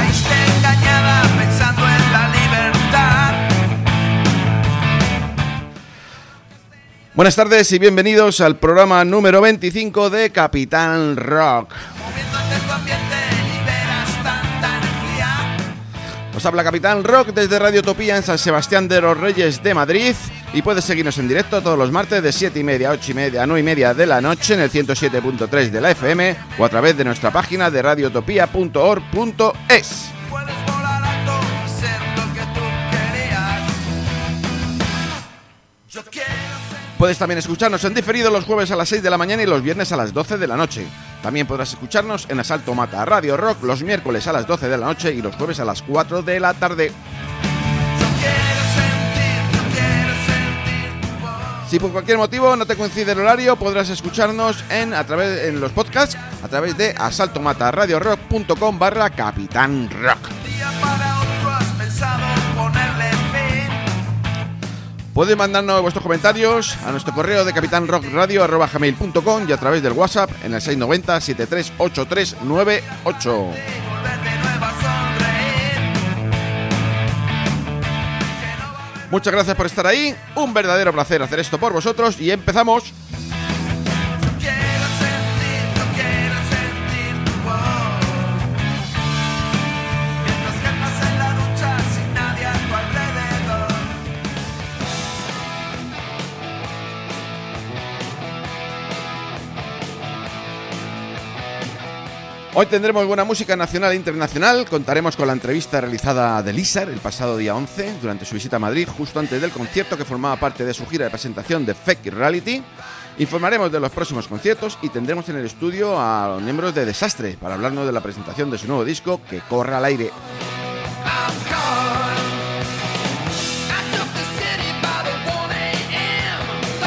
caíste engañada pensando en la libertad. Buenas tardes y bienvenidos al programa número 25 de Capitán Rock. Moviéndote tu ambiente liberas tanta energía. Os habla Capitán Rock desde Radio Utopía en San Sebastián de los Reyes de Madrid y puedes seguirnos en directo todos los martes de 7:30 a 8:30 a 9:30 de la noche en el 107.3 de la FM o a través de nuestra página de radioutopía.org.es. Puedes volar alto y ser lo que tú querías. Yo quiero ser. Puedes también escucharnos en diferido los jueves a las 6 de la mañana y los viernes a las 12 de la noche. También podrás escucharnos en Asalto Mata Radio Rock los miércoles a las 12 de la noche y los jueves a las 4 de la tarde. Yo quiero sentir tu voz. Si por cualquier motivo no te coincide el horario, podrás escucharnos en los podcasts a través de asaltomataradiorock.com/Capitán Rock. Día para otro has pensado ponerle fin. Podéis mandarnos vuestros comentarios a nuestro correo de capitanrockradio@gmail.com y a través del WhatsApp en el 690 738398. Y volver de nuevo a sonreír. Muchas gracias por estar ahí, un verdadero placer hacer esto por vosotros y empezamos. Yo quiero sentir tu voz. Mientras calmas en la ducha sin nadie a tu alrededor. Hoy tendremos buena música nacional e internacional, contaremos con la entrevista realizada de Lizar el pasado día 11 durante su visita a Madrid, justo antes del concierto que formaba parte de su gira de presentación de Fake Reality. Informaremos de los próximos conciertos y tendremos en el estudio a los miembros de Desastre para hablarnos de la presentación de su nuevo disco Que corra al aire. I'm gone. I took the city by the 1 a.m.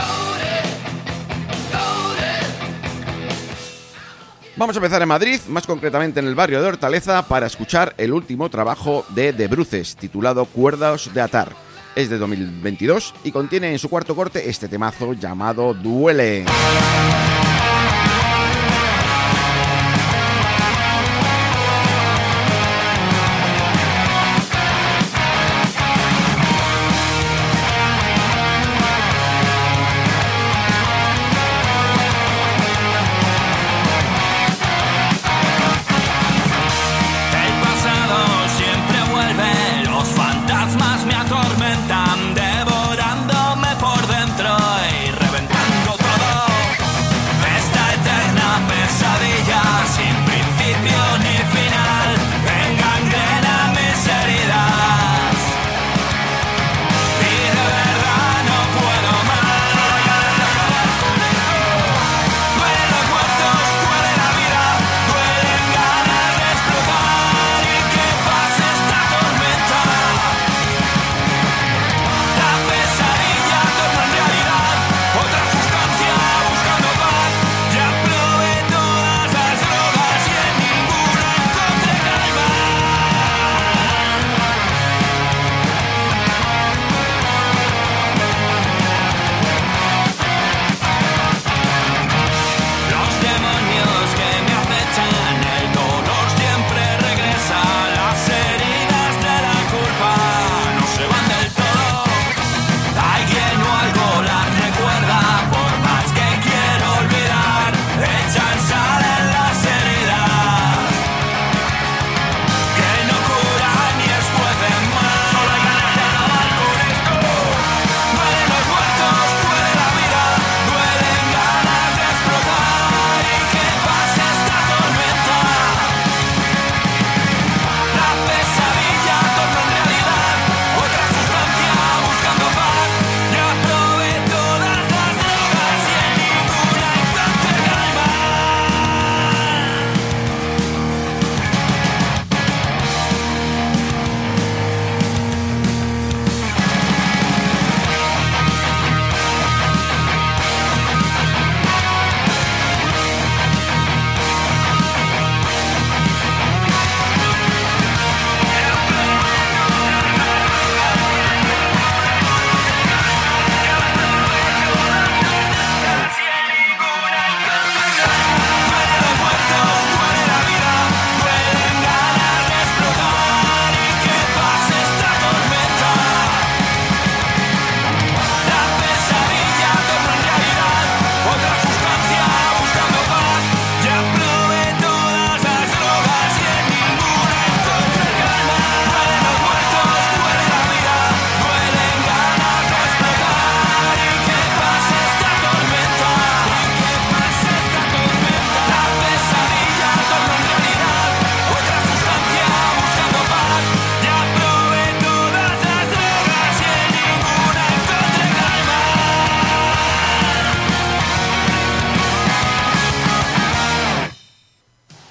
Loaded. Vamos a empezar en Madrid, más concretamente en el barrio de Hortaleza, para escuchar el último trabajo de The Bruces, titulado Cuerdas de atar. Es de 2022 y contiene en su cuarto corte este temazo llamado Duele. El pasado siempre vuelve, los fantasmas me atormentan, devorándome por dentro y reventando todo.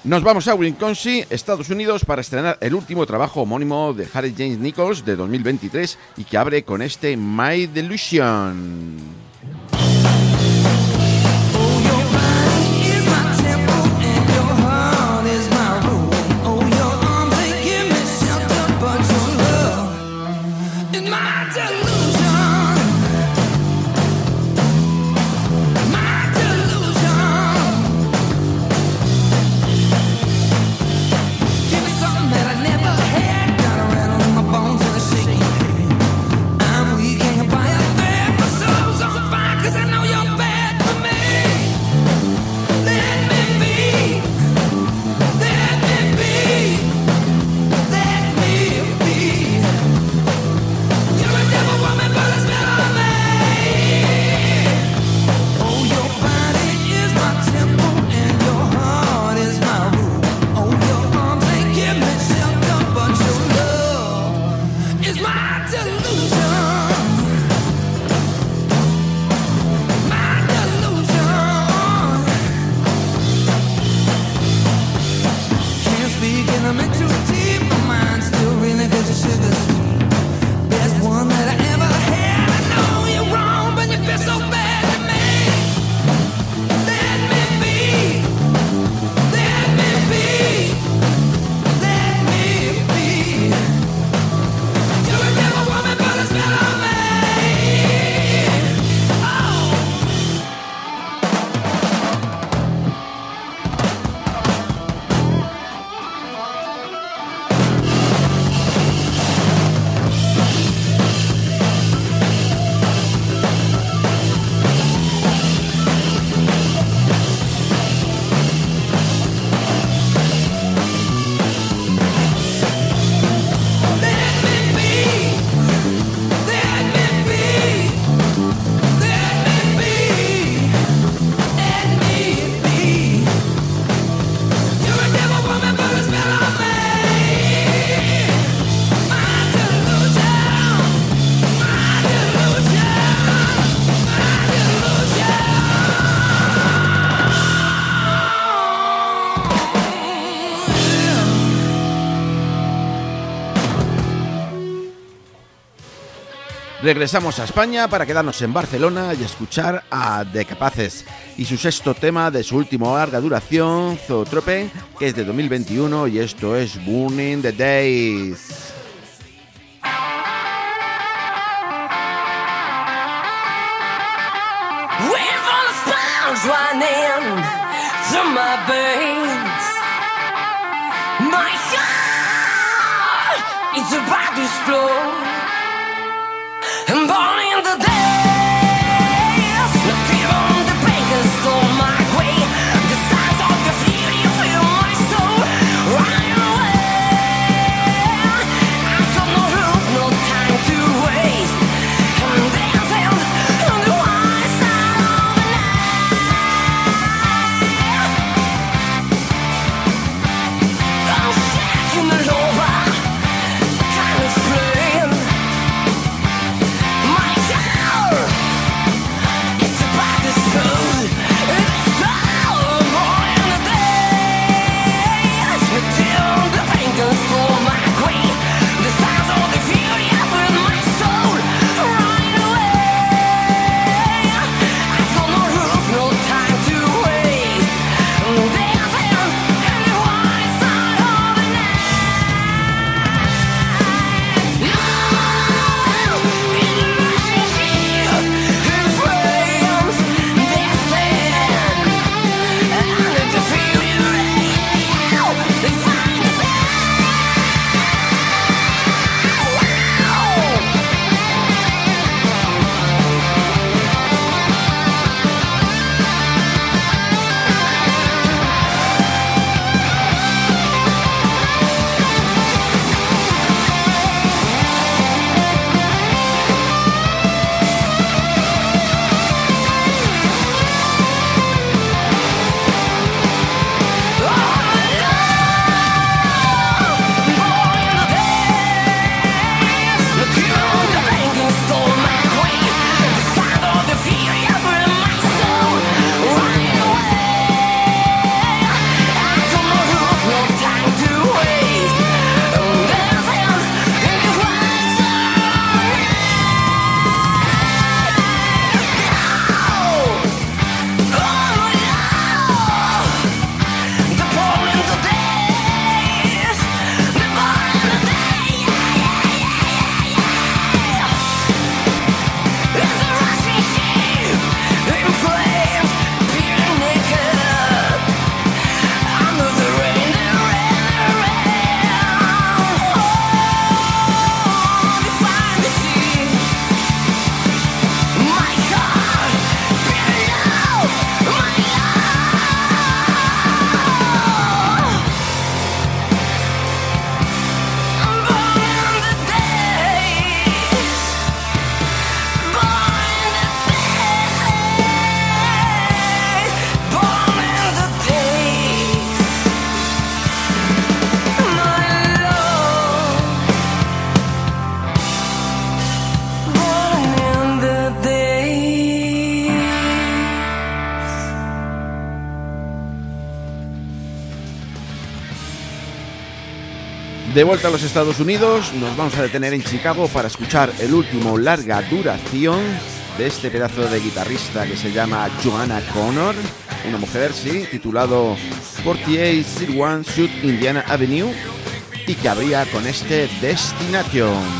Nos vamos a Wisconsin, Estados Unidos, para estrenar el último trabajo homónimo de Harry James Nichols de 2023 y que abre con este My Delusion. Regresamos a España para quedarnos en Barcelona y escuchar a The Capaces y su sexto tema de su último larga duración, Zootrope, que es de 2021 y esto es Burning the Days. I'm born in the days. The people on the bakers on my way. The signs of the beauty fill my soul. Running away. I've got no rules, no time to waste. I'm dancing on the wide side of the night. I'm shaking all over. Time is playing. De vuelta a los Estados Unidos, nos vamos a detener en Chicago para escuchar el último larga duración de este pedazo de guitarrista que se llama Joanna Connor, una mujer, sí, titulado 4801 South Indiana Avenue, y que abría con este Destination.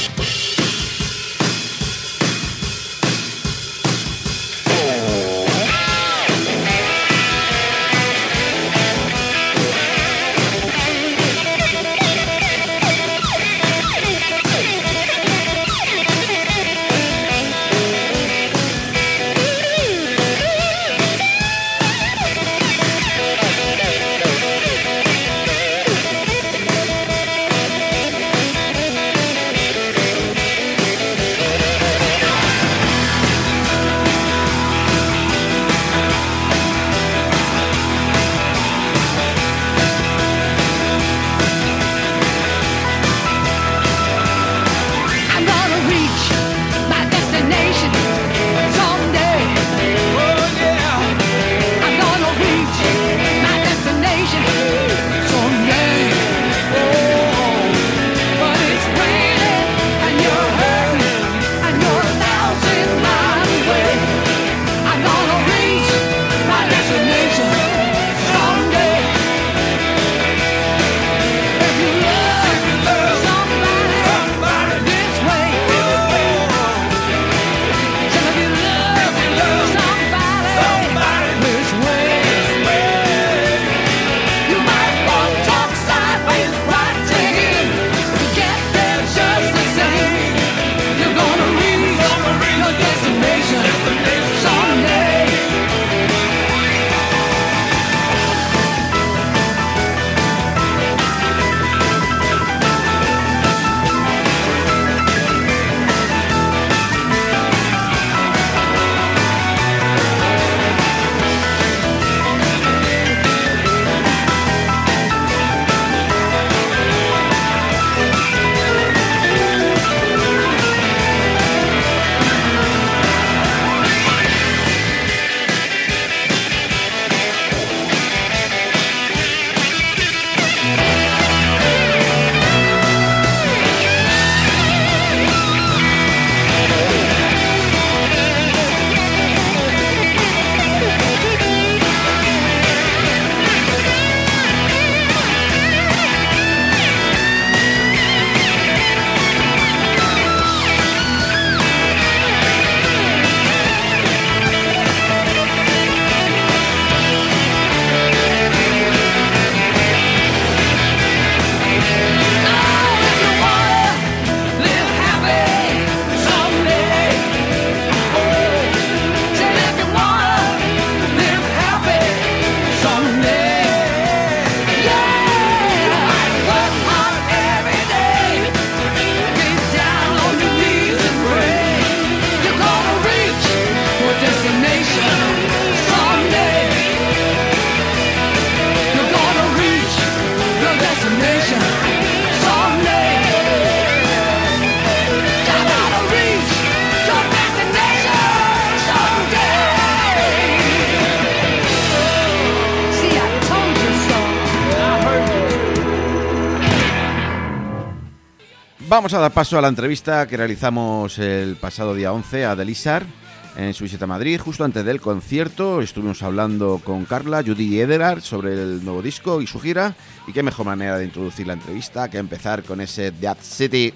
Vamos a dar paso a la entrevista que realizamos el pasado día 11 a Delisar en su visita a Madrid. Justo antes del concierto estuvimos hablando con Carla, Judy y Ederard sobre el nuevo disco y su gira. Y qué mejor manera de introducir la entrevista que empezar con ese Dead City.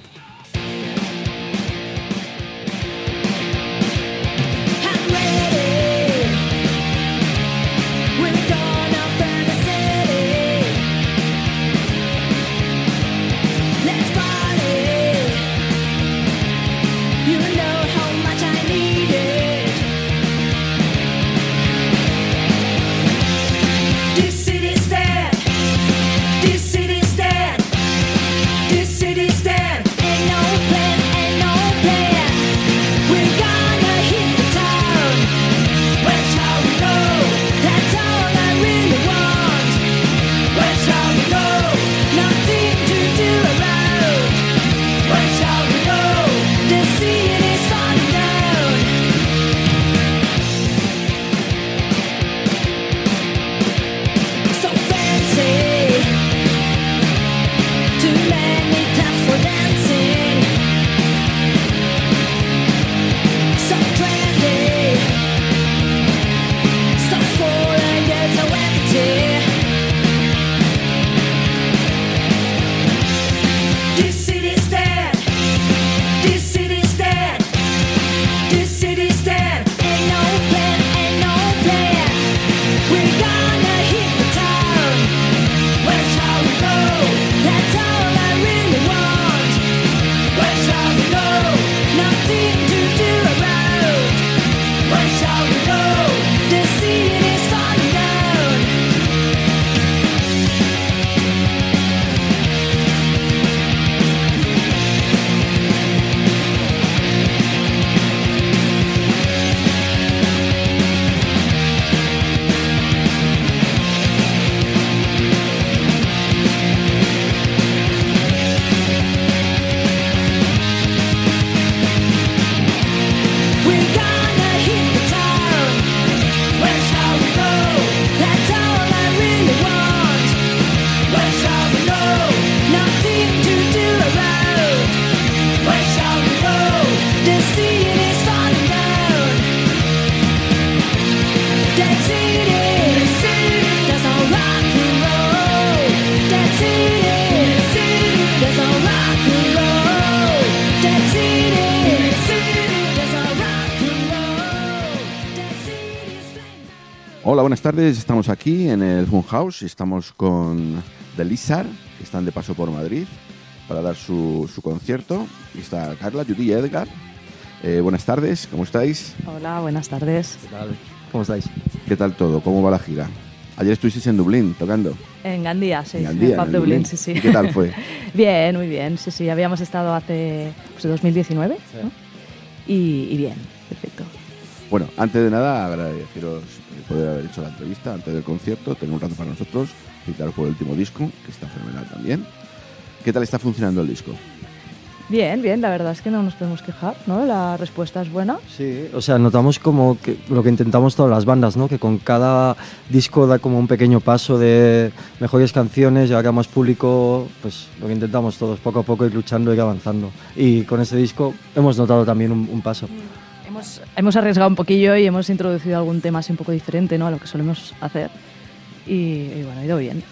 This city stand, ain't Hola, buenas tardes. Estamos aquí en el Funhouse y estamos con The Lizard, que están de paso por Madrid para dar su concierto. Y está Carla, Judy y Edgar. Buenas tardes, ¿cómo estáis? Hola, buenas tardes. ¿Qué tal? ¿Cómo estáis? ¿Qué tal todo? ¿Cómo va la gira? Ayer estuvisteis en Dublín tocando. En Gandía, sí. En Gandía, en Pub en el Dublín, sí, sí. ¿Y qué tal fue? Bien, muy bien. Sí, sí. Habíamos estado hace 2019, Sí. ¿no? Y bien, perfecto. Bueno, antes de nada, agradeceros poder haber hecho la entrevista antes del concierto, tener un rato para nosotros, felicitaros por el último disco, que está fenomenal también. ¿Qué tal está funcionando el disco? Bien, bien. La verdad es que no nos podemos quejar, ¿no? La respuesta es buena. Sí, o sea, notamos como que lo que intentamos todas las bandas, ¿no? Que con cada disco da como un pequeño paso de mejores canciones, llegar a más público, pues lo que intentamos todos, poco a poco ir luchando, ir avanzando. Y con este disco hemos notado también un paso. Hemos arriesgado un poquillo y hemos introducido algún tema así un poco diferente, ¿no? A lo que solemos hacer. Y bueno, ha ido bien.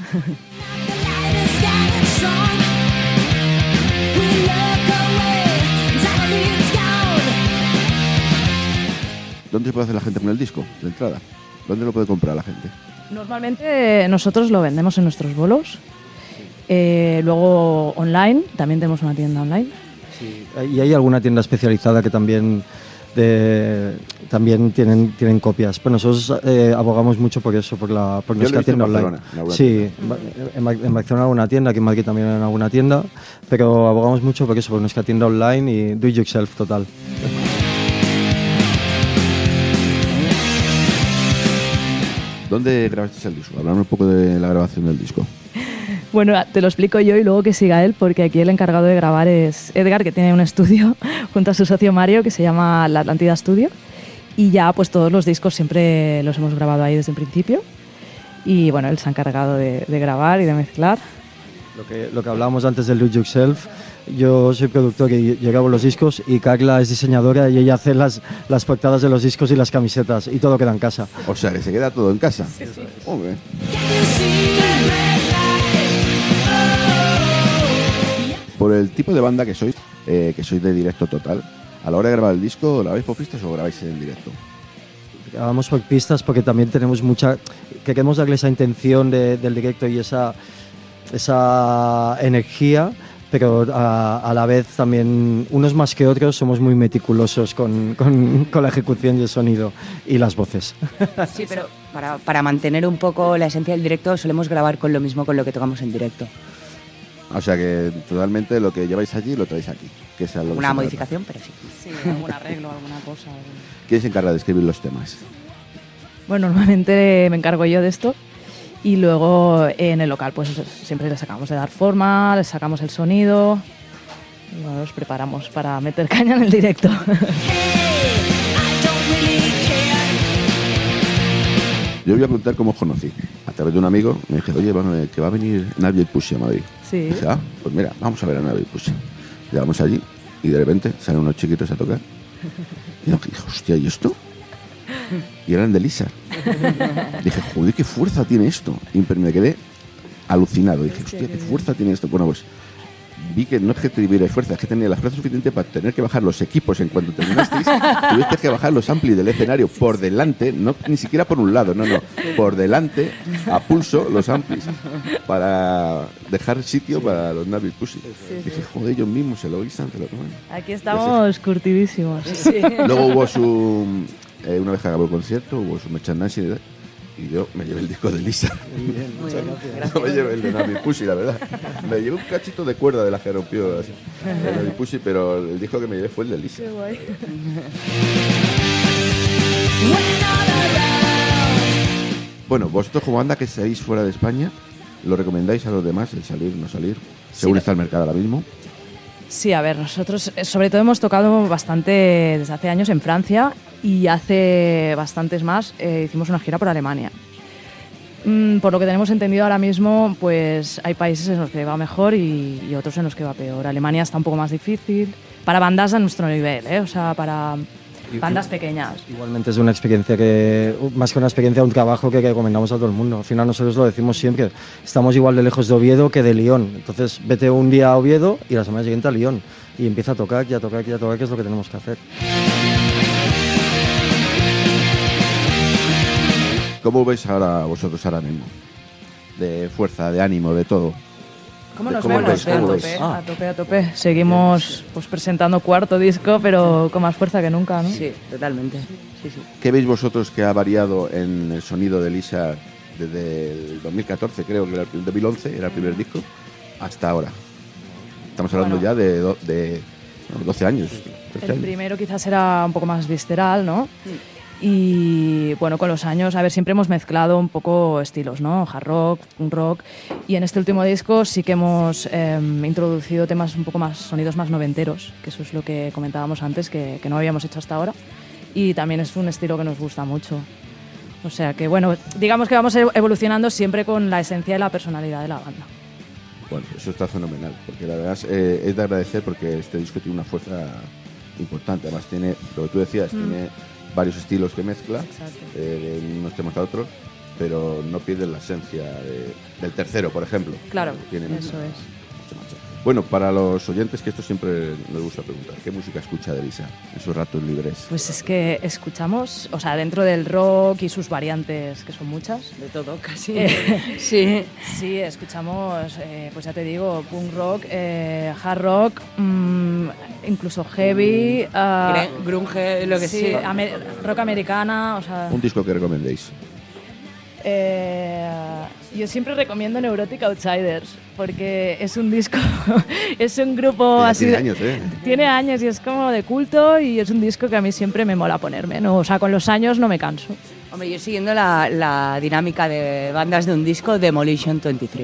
¿Dónde se puede hacer la gente con el disco de entrada? ¿Dónde lo puede comprar la gente? Normalmente nosotros lo vendemos en nuestros bolos. Luego online, también tenemos una tienda online. Sí, y hay alguna tienda especializada que también tienen copias, pero nosotros abogamos mucho por eso, por nuestra tienda online. Sí, en Barcelona alguna tienda, aquí en Madrid también en alguna tienda, pero abogamos mucho por eso, por nuestra tienda online y do it yourself total. ¿Dónde grabasteis el disco? Hablamos un poco de la grabación del disco. Bueno, te lo explico yo y luego que siga él, porque aquí el encargado de grabar es Edgar, que tiene un estudio junto a su socio Mario, que se llama La Atlántida Studio. Y ya pues todos los discos siempre los hemos grabado ahí desde el principio. Y bueno, él se ha encargado de grabar y de mezclar. Lo que hablábamos antes del do it yourself, yo soy productor y yo grabo los discos y Carla es diseñadora y ella hace las portadas de los discos y las camisetas y todo queda en casa. O sea, que se queda todo en casa. Sí, sí. Hombre. Por el tipo de banda que sois de directo total, a la hora de grabar el disco, ¿grabáis por pistas o grabáis en directo? Grabamos por pistas porque también tenemos queremos darle esa intención del directo y esa energía, pero a la vez también, unos más que otros, somos muy meticulosos con la ejecución y el sonido y las voces. Sí, pero para mantener un poco la esencia del directo solemos grabar con lo mismo con lo que tocamos en directo. O sea que totalmente lo que lleváis allí lo traéis aquí. Que es a lo que se Una trata. modificación, pero sí. Sí, algún arreglo, alguna cosa. ¿Quién se encarga de escribir los temas? Bueno, normalmente me encargo yo de esto. Y luego en el local pues siempre les acabamos de dar forma, les sacamos el sonido y bueno, los preparamos para meter caña en el directo. Yo voy a preguntar cómo os conocí. A través de un amigo me dije, oye, que va a venir Navia y Pussy a Madrid. Sí. Dije, pues mira, vamos a ver a Navia y Pussy. Llegamos allí y de repente salen unos chiquitos a tocar. Y dije, hostia, ¿y esto? Y eran de Lizard. Dije, joder, qué fuerza tiene esto. Y me quedé alucinado. Dije, hostia, qué fuerza tiene esto. Bueno, pues vi que no es que tuviera fuerza, es que tenía la fuerza suficiente para tener que bajar los equipos en cuanto terminasteis. Tuviste que bajar los amplis del escenario por delante, no ni siquiera por un lado, no, por delante, a pulso, los amplis, para dejar sitio para los Navy Pussy. Dije, joder, ellos mismos se lo guisan, se lo toman. Aquí estamos curtidísimos. Luego hubo una vez que acabó el concierto, hubo su merchandising y yo me llevé el disco de Lizard. Muy bien, gracias. No me llevé el de Navy Pussy, la verdad. Me llevé un cachito de cuerda de la que rompió así, de Navy Pussy, pero el disco que me llevé fue el de Lizard. Qué guay. Bueno, vosotros como banda que estáis fuera de España, ¿lo recomendáis a los demás el salir, no salir? Según está el mercado ahora mismo. Sí, a ver, nosotros sobre todo hemos tocado bastante desde hace años en Francia y hace bastantes más hicimos una gira por Alemania. Por lo que tenemos entendido ahora mismo, pues hay países en los que va mejor y otros en los que va peor. Alemania está un poco más difícil para bandas a nuestro nivel, o sea, para bandas pequeñas. Igualmente es una experiencia más que una experiencia, un trabajo que recomendamos a todo el mundo. Al final nosotros lo decimos siempre, estamos igual de lejos de Oviedo que de Lyon. Entonces vete un día a Oviedo y la semana siguiente a Lyon y empieza a tocar, que es lo que tenemos que hacer. ¿Cómo veis ahora vosotros ahora mismo? De fuerza, de ánimo, de todo. ¿Cómo nos ¿Cómo vemos? veis? ¿Cómo a veis? tope, a tope. Seguimos pues presentando cuarto disco, pero con más fuerza que nunca, ¿no? Sí, totalmente. Sí, sí. ¿Qué veis vosotros que ha variado en el sonido de Lizard desde el 2014, creo que era el 2011, era el primer disco, hasta ahora? Estamos hablando Bueno. ya de 12 años. 13 El años. primero quizás era un poco más visceral, ¿no? Y bueno, con los años, a ver, siempre hemos mezclado un poco estilos, ¿no? Hard rock, punk rock. Y en este último disco sí que hemos introducido temas un poco más, sonidos más noventeros, que eso es lo que comentábamos antes, que no habíamos hecho hasta ahora. Y también es un estilo que nos gusta mucho. O sea que, bueno, digamos que vamos evolucionando siempre con la esencia y la personalidad de la banda. Bueno, eso está fenomenal, porque la verdad es de agradecer porque este disco tiene una fuerza importante. Además tiene, lo que tú decías, tiene varios estilos que mezcla, de unos temas a otros, pero no pierde la esencia del tercero, por ejemplo. Claro, Tiene eso mucha- es. mucha marcha. Bueno, para los oyentes, que esto siempre nos gusta preguntar, ¿qué música escucha de Lisa en sus ratos libres? Pues es que escuchamos, o sea, dentro del rock y sus variantes, que son muchas, De todo, casi. sí, sí, escuchamos, pues ya te digo, punk rock, hard rock, incluso heavy, Grunge, lo que sí, sea. rock americana, o sea, Un disco que recomendéis. yo siempre recomiendo Neurotic Outsiders porque es un disco, es un grupo Ya así, tiene años, ¿eh? tiene años y es como de culto y es un disco que a mí siempre me mola ponerme, ¿no? O sea, con los años no me canso. Hombre, yo siguiendo la dinámica de bandas de un disco, Demolition 23.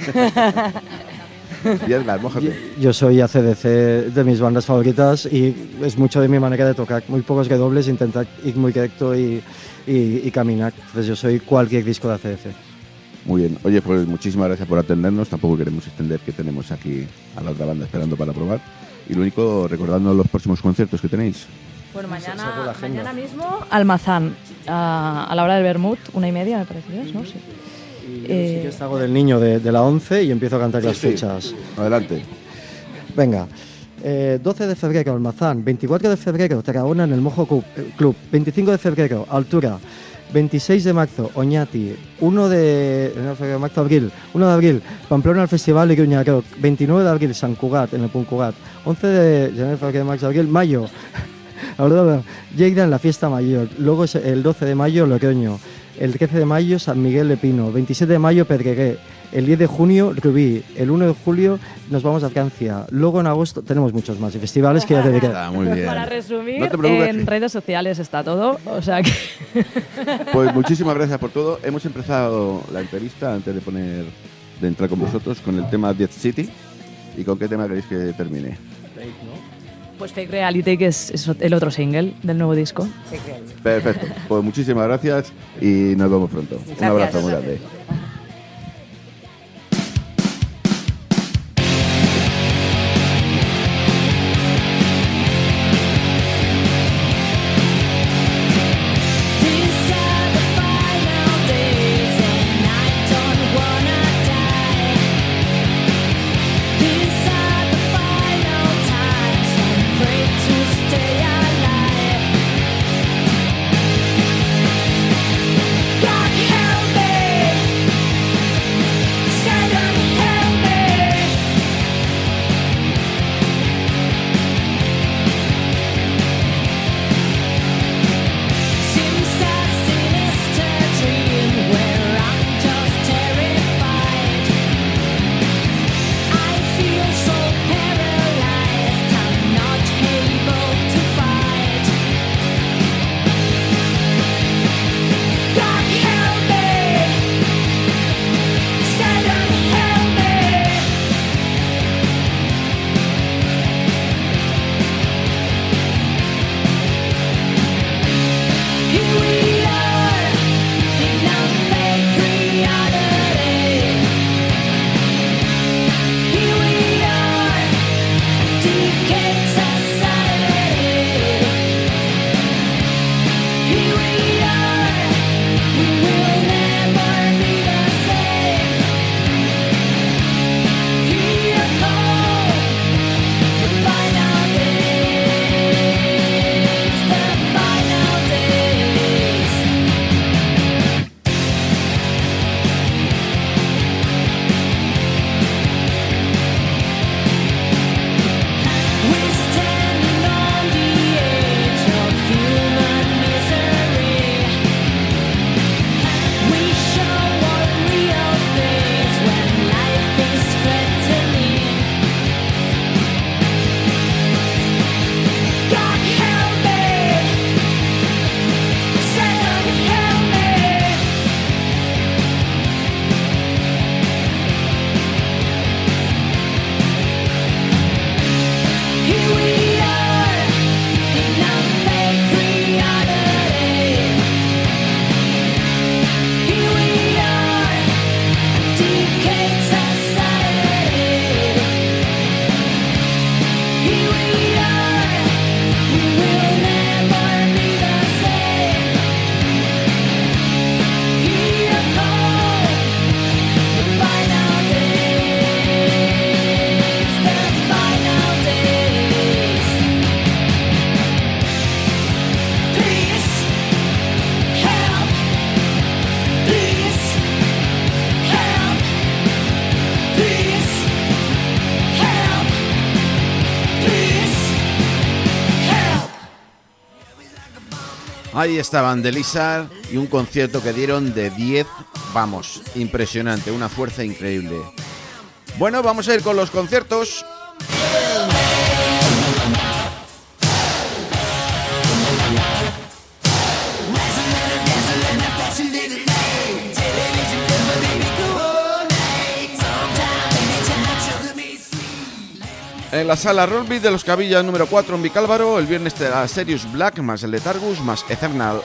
Y Edgar, mójate. Yo soy AC/DC, de mis bandas favoritas, y es mucho de mi manera de tocar. Muy pocos dobles, intentar ir muy recto y caminar. Entonces yo soy cualquier disco de AC/DC. Muy bien. Oye, pues muchísimas gracias por atendernos. Tampoco queremos extender que tenemos aquí a la otra banda esperando para probar. Y lo único, recordando los próximos conciertos que tenéis. Bueno, Saco la mañana, agenda. mañana mismo Almazán, a la hora del vermut, 1:30 me parece que es, ¿no? Sí. Yo salgo del niño de la 11 y empiezo a cantar las Sí, sí. fechas. Adelante. Venga. 12 de febrero, Almazán. 24 de febrero, Tarragona en el Mojo Club. 25 de febrero, Altura. 26 de marzo, Oñati. 1 de abril, Pamplona al Festival Iruña Rock. 29 de abril, Sant Cugat, en el Punt Cugat. 11 de enero, febrero, marzo, abril, mayo. Lleida en la Fiesta Mayor. Luego es el 12 de mayo, Logroño. El 13 de mayo, San Miguel de Pino. 27 de mayo, Pedregué. El 10 de junio, Rubí. El 1 de julio nos vamos a Francia. Luego en agosto tenemos muchos más y festivales que ya te diré. Está muy bien. Para resumir, No te preocupes. en redes sociales está todo, o sea que... Pues muchísimas gracias por todo. Hemos empezado la entrevista antes de entrar con vosotros con el tema Death City. ¿Y con qué tema queréis que termine? Pues Fake Reality, que es el otro single del nuevo disco. Perfecto. Pues muchísimas gracias y nos vemos pronto. Un abrazo muy grande. These are the final days and I don't wanna die. These are the final times I pray to stay alive. God help me. Ahí estaban The Lizard y un concierto que dieron de 10, vamos, impresionante, una fuerza increíble. Bueno, vamos a ir con los conciertos. En la sala Rollbeat de los Cabillas número 4 en Vicálvaro, el viernes será Serious Black más el Letargus más Eternal.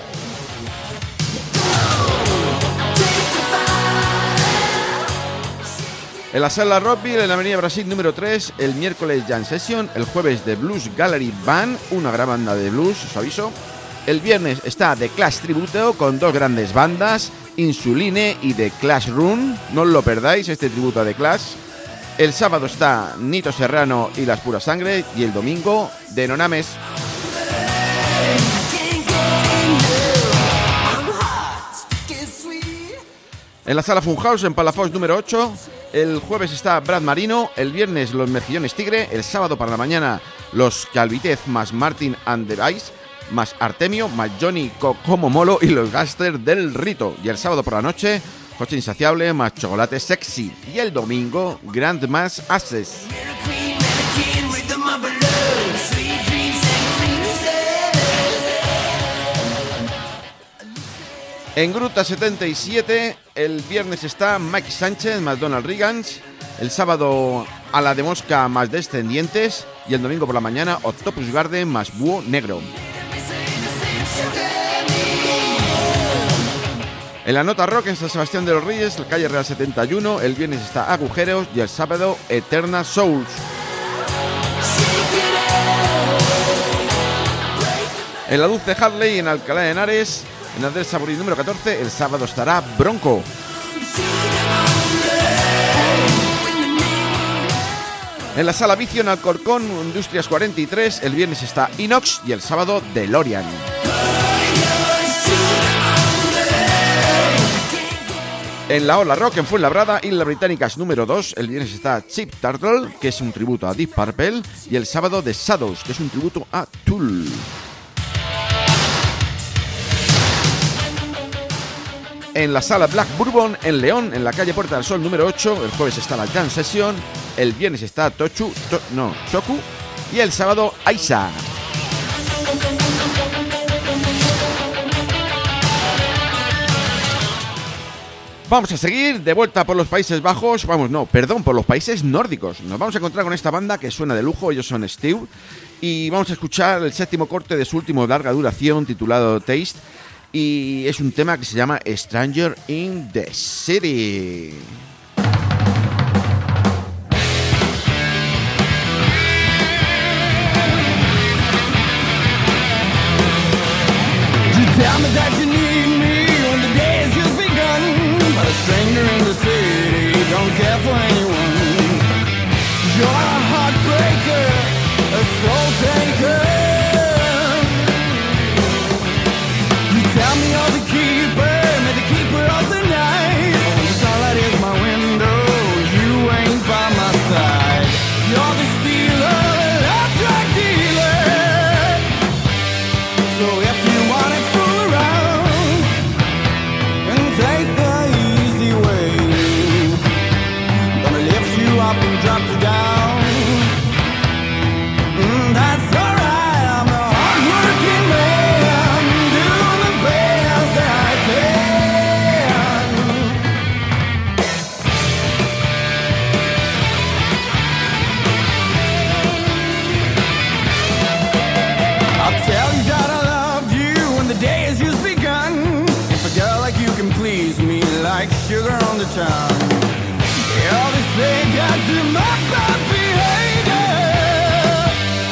En la sala Rockville en la Avenida Brasil número 3, el miércoles Jam Session, el jueves The Blues Gallery Band, una gran banda de blues, os aviso. El viernes está The Clash Tributo con dos grandes bandas, Insuline y The Clash Room, no os lo perdáis este tributo a The Clash. El sábado está Nito Serrano y Las Puras Sangre y el domingo de Nonames. En la sala Funhouse en Palafox número 8, el jueves está Brad Marino, el viernes los Mejillones Tigre, el sábado para la mañana los Calvitez más Martin and the Vice, más Artemio, más Johnny Como Molo y los Gangsters del Rito. Y el sábado por la noche, Coche Insaciable más Chocolate Sexy. Y el domingo, Grand Mass Access. En Gruta 77, el viernes está Mike Sánchez más Donald Regans, el sábado a la de Mosca más Descendientes y el domingo por la mañana Octopus Garden más Búho Negro. En la Nota Rock en San Sebastián de los Reyes, la calle Real 71, el viernes está Agujeros y el sábado Eternal Souls. En la Dulce Harley en Alcalá de Henares, en Andrés Saborí número 14, el sábado estará Bronco. En la Sala Vicio en Alcorcón, Industrias 43, el viernes está Inox y el sábado DeLorean. En la Ola Rock en Fuenlabrada, Islas Británicas número 2, el viernes está Chip Turtle, que es un tributo a Deep Purple, y el sábado The Shadows, que es un tributo a Tool. En la Sala Black Bourbon en León, en la calle Puerta del Sol número 8, el jueves está la Jam Session, el viernes está Choku y el sábado Aisa. Vamos a seguir de vuelta por los Países Bajos, por los países nórdicos. Nos vamos a encontrar con esta banda que suena de lujo, ellos son Steve, y vamos a escuchar el séptimo corte de su último larga duración titulado Taste, y es un tema que se llama Stranger in the City. Stranger in the city, don't care for anyone. You're a heartbreaker, a soul taker. You tell me you're the keeper of the night. The sunlight is my window, you ain't by my side. You're the stealer, love drug dealer. So if you wanna fool around and take the up and drop you down. That's alright, I'm a hard-working man, doing the best that I can. I'll tell you that I love you when the day has just begun. If a girl like you can please me like sugar on the tongue. All they say got to my bad behavior.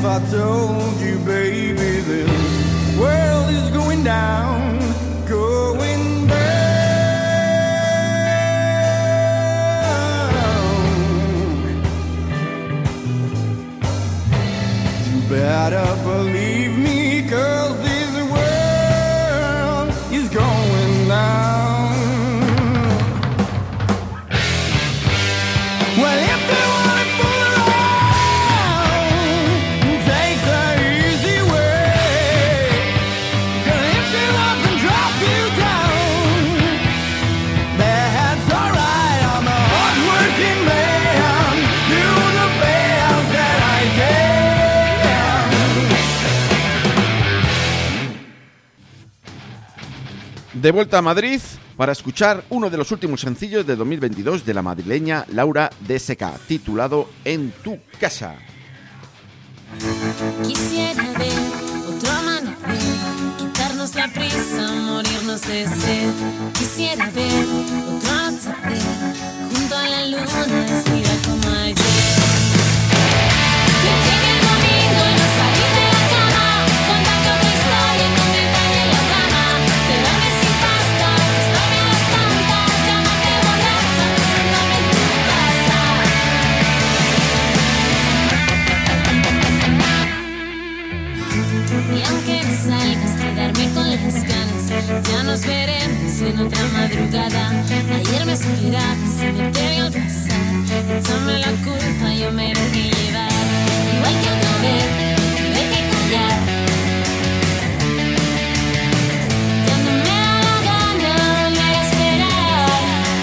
if I told you, baby, this world is going down, going down. You better believe me, 'cause this world is going down. Well, if you wanna fool around, take the easy way. 'Cause if she doesn't drop you down, that's alright. I'm a hard-working man, do the best that I can. De vuelta a Madrid para escuchar uno de los últimos sencillos de 2022 de la madrileña Laura DSK, titulado En tu casa. Quisiera ver otro amanecer, quitarnos la prisa, morirnos de sed. Quisiera ver otro atardecer, junto a la luna, vestida como ayer. Que llegue el domingo y no salir de la cama, contarte otra historia con detalle en la cama. Te duermes sin pasta, estarme a las tantas, llámate borracha, preséntame en tu casa. Y aunque no salgas, quedarme con las ganas. Ya nos veremos en otra madrugada. Ayer me esperabas y me te vi al pasar. Échame la culpa, yo me dejé llevar. Igual que otra vez, tuve que callar. Ya no me da la gana volver a esperar.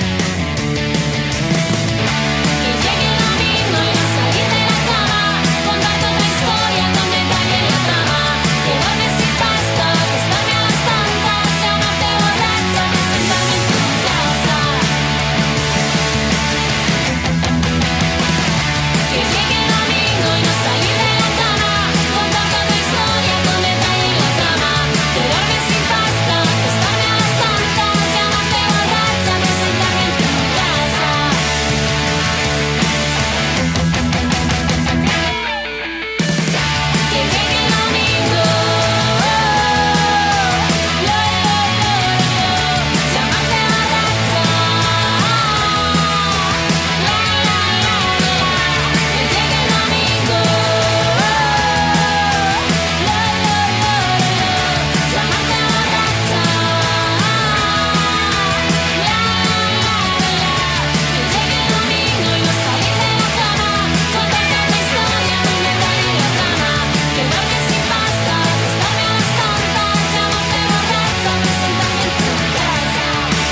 Que llegue el domingo y no salir de la cama, contarte otra historia con detalle en la cama. Quedarme sin pasta, acostarme a las tantas, llamarte borracha, presentarme en tu casa. Que llegue el domingo y no salir de la cama, contarte otra historia con detalle en la cama. Quedarme sin pasta, acostarme a las tantas, llamarte borracha, presentarme en tu casa. Que llegue el domingo, llamarte borracha, que llegue el domingo, llamarte borracha, que llegue el domingo y no salir de la cama, contarte otra historia con detalle en la cama. Quedarme sin pasta, acostarme a las tantas, llamarte borracha, presentarme en tu casa.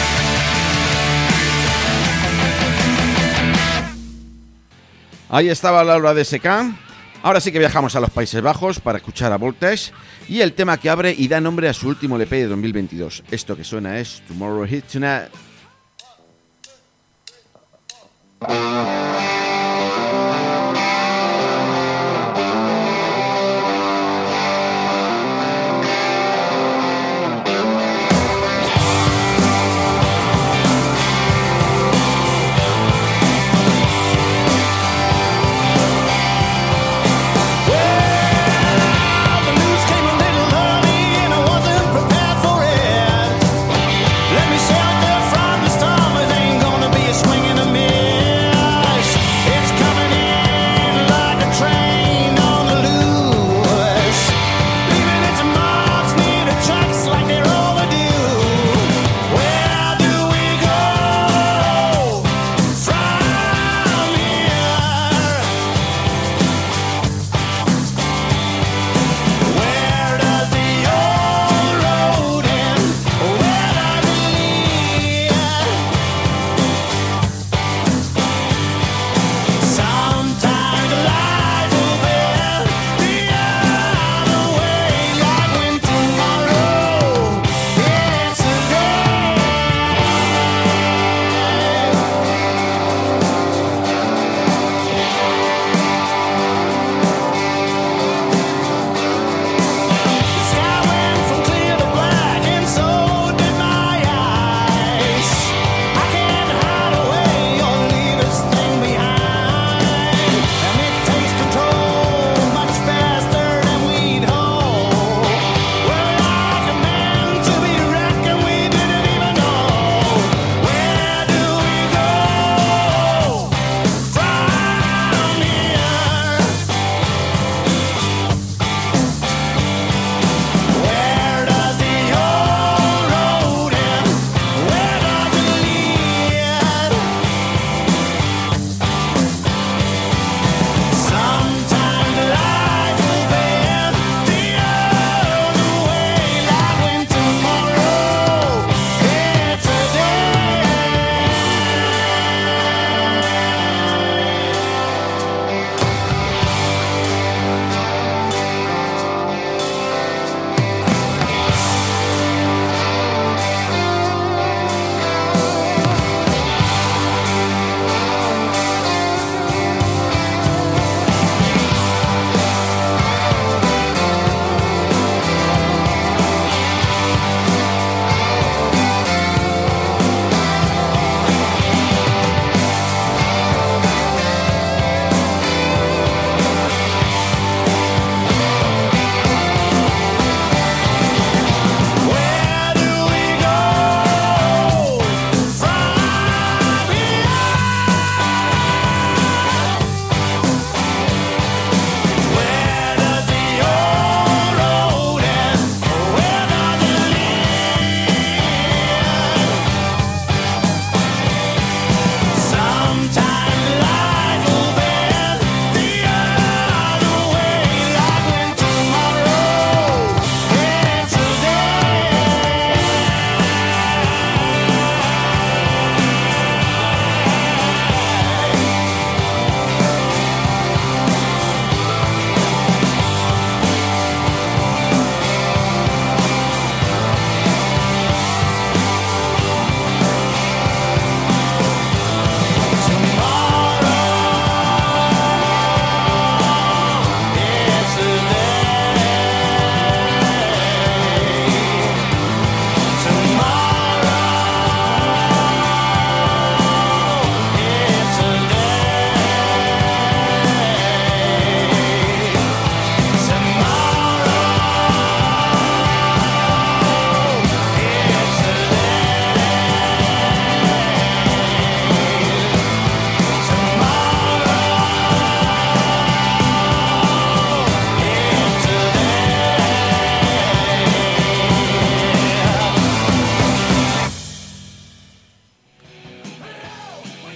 Ahí estaba Laura DSK. Ahora sí que viajamos a los Países Bajos para escuchar a Voltage y el tema que abre y da nombre a su último LP de 2022. Esto que suena es Tomorrow Hit Tonight. The news came a little early and I wasn't prepared for it. Let me shelter from the storm, it ain't gonna be a swing and a miss.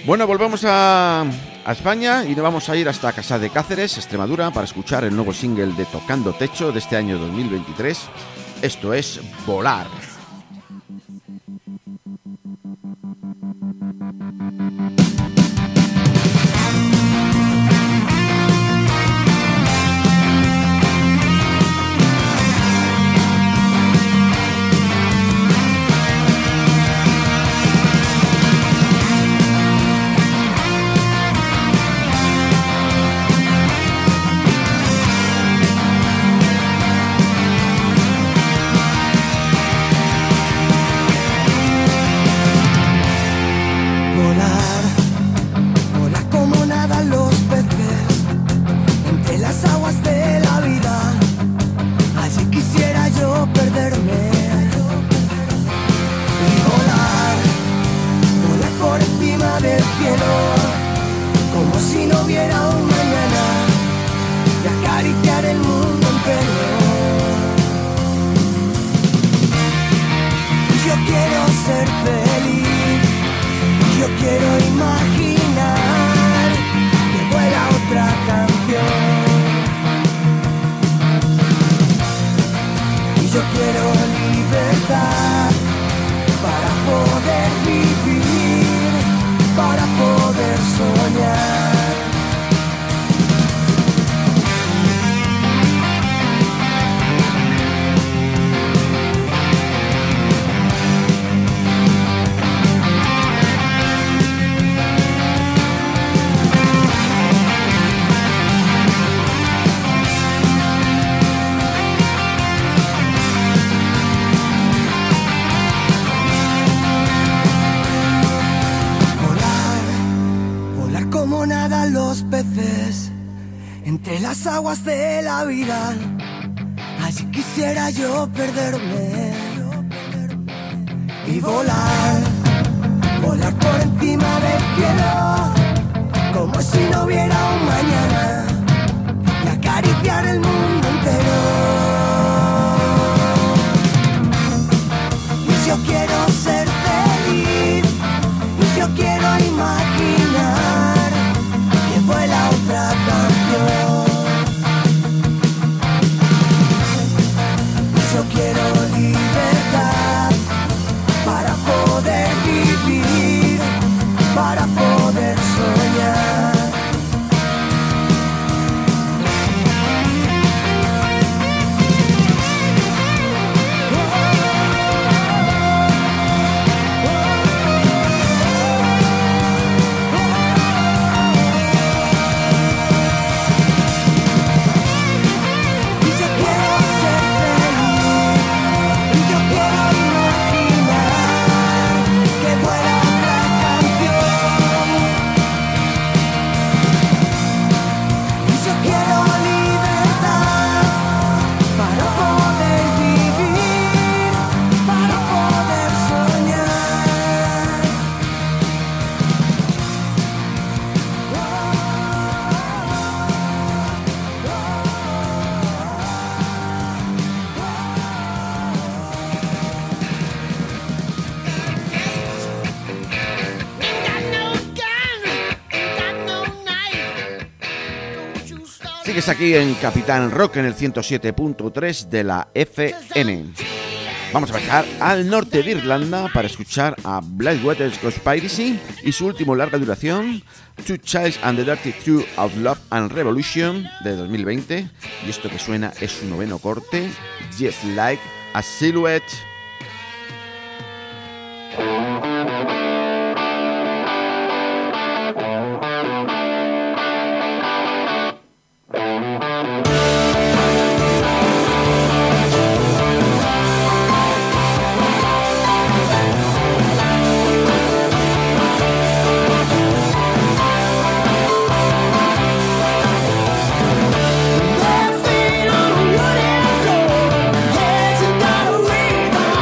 Bueno, volvemos a España y nos vamos a ir hasta Casa de Cáceres, Extremadura, para escuchar el nuevo single de Tocando Techo de este año 2023. Esto es Volar. Entre las aguas de la vida, allí quisiera yo perderme y volar, volar por encima del cielo, como si no hubiera un mañana, y acariciar el mundo entero. Y yo quiero ser feliz, y yo quiero imaginar que vuela otra canción. Yo quiero libertad para poder vivir, para poder soñar. Sigues aquí en Capitán Rock en el 107.3 de la FM. Vamos a viajar al norte de Irlanda para escuchar a Blackwater Conspiracy y su último larga duración, Two Childs and the Dirty Truth of Love and Revolution de 2020. Y esto que suena es su noveno corte, Just Like a Silhouette. Dancing on a wooden floor, dancing down a river.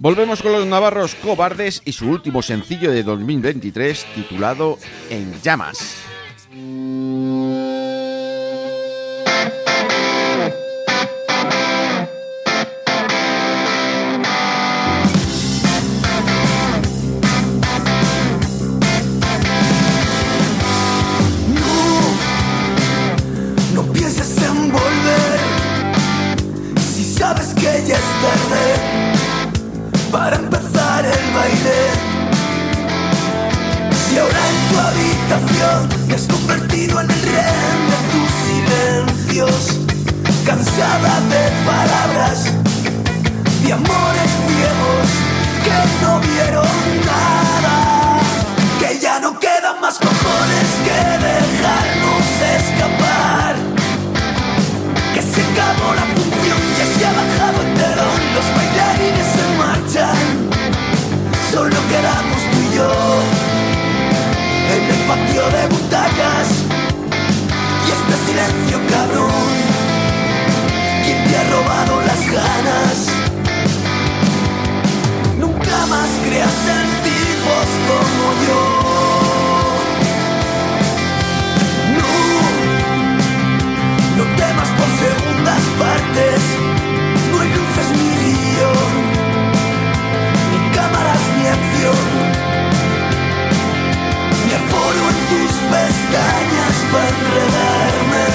Volvemos con los navarros Cobardes y su último sencillo de 2023 titulado En Llamas. No pienses en volver si sabes que ya es tarde para empezar el baile. Si ahora en tu habitación te has convertido en el rehén de tus silencios, cansada de palabras, de amores ciegos que no vieron nada, que ya no quedan más cojones que dejarnos escapar, que se acabó la función, ya se ha bajado el telón, los bailarines se marchan, solo quedamos tú y yo en el patio de butacas, y este silencio cabrón, ¿quién te ha robado las ganas? Nunca más creas en tipos como yo. No temas por segundas partes, no hay luces ni guión, ni cámaras ni acción, ni aforo en tus pestañas para enredarme,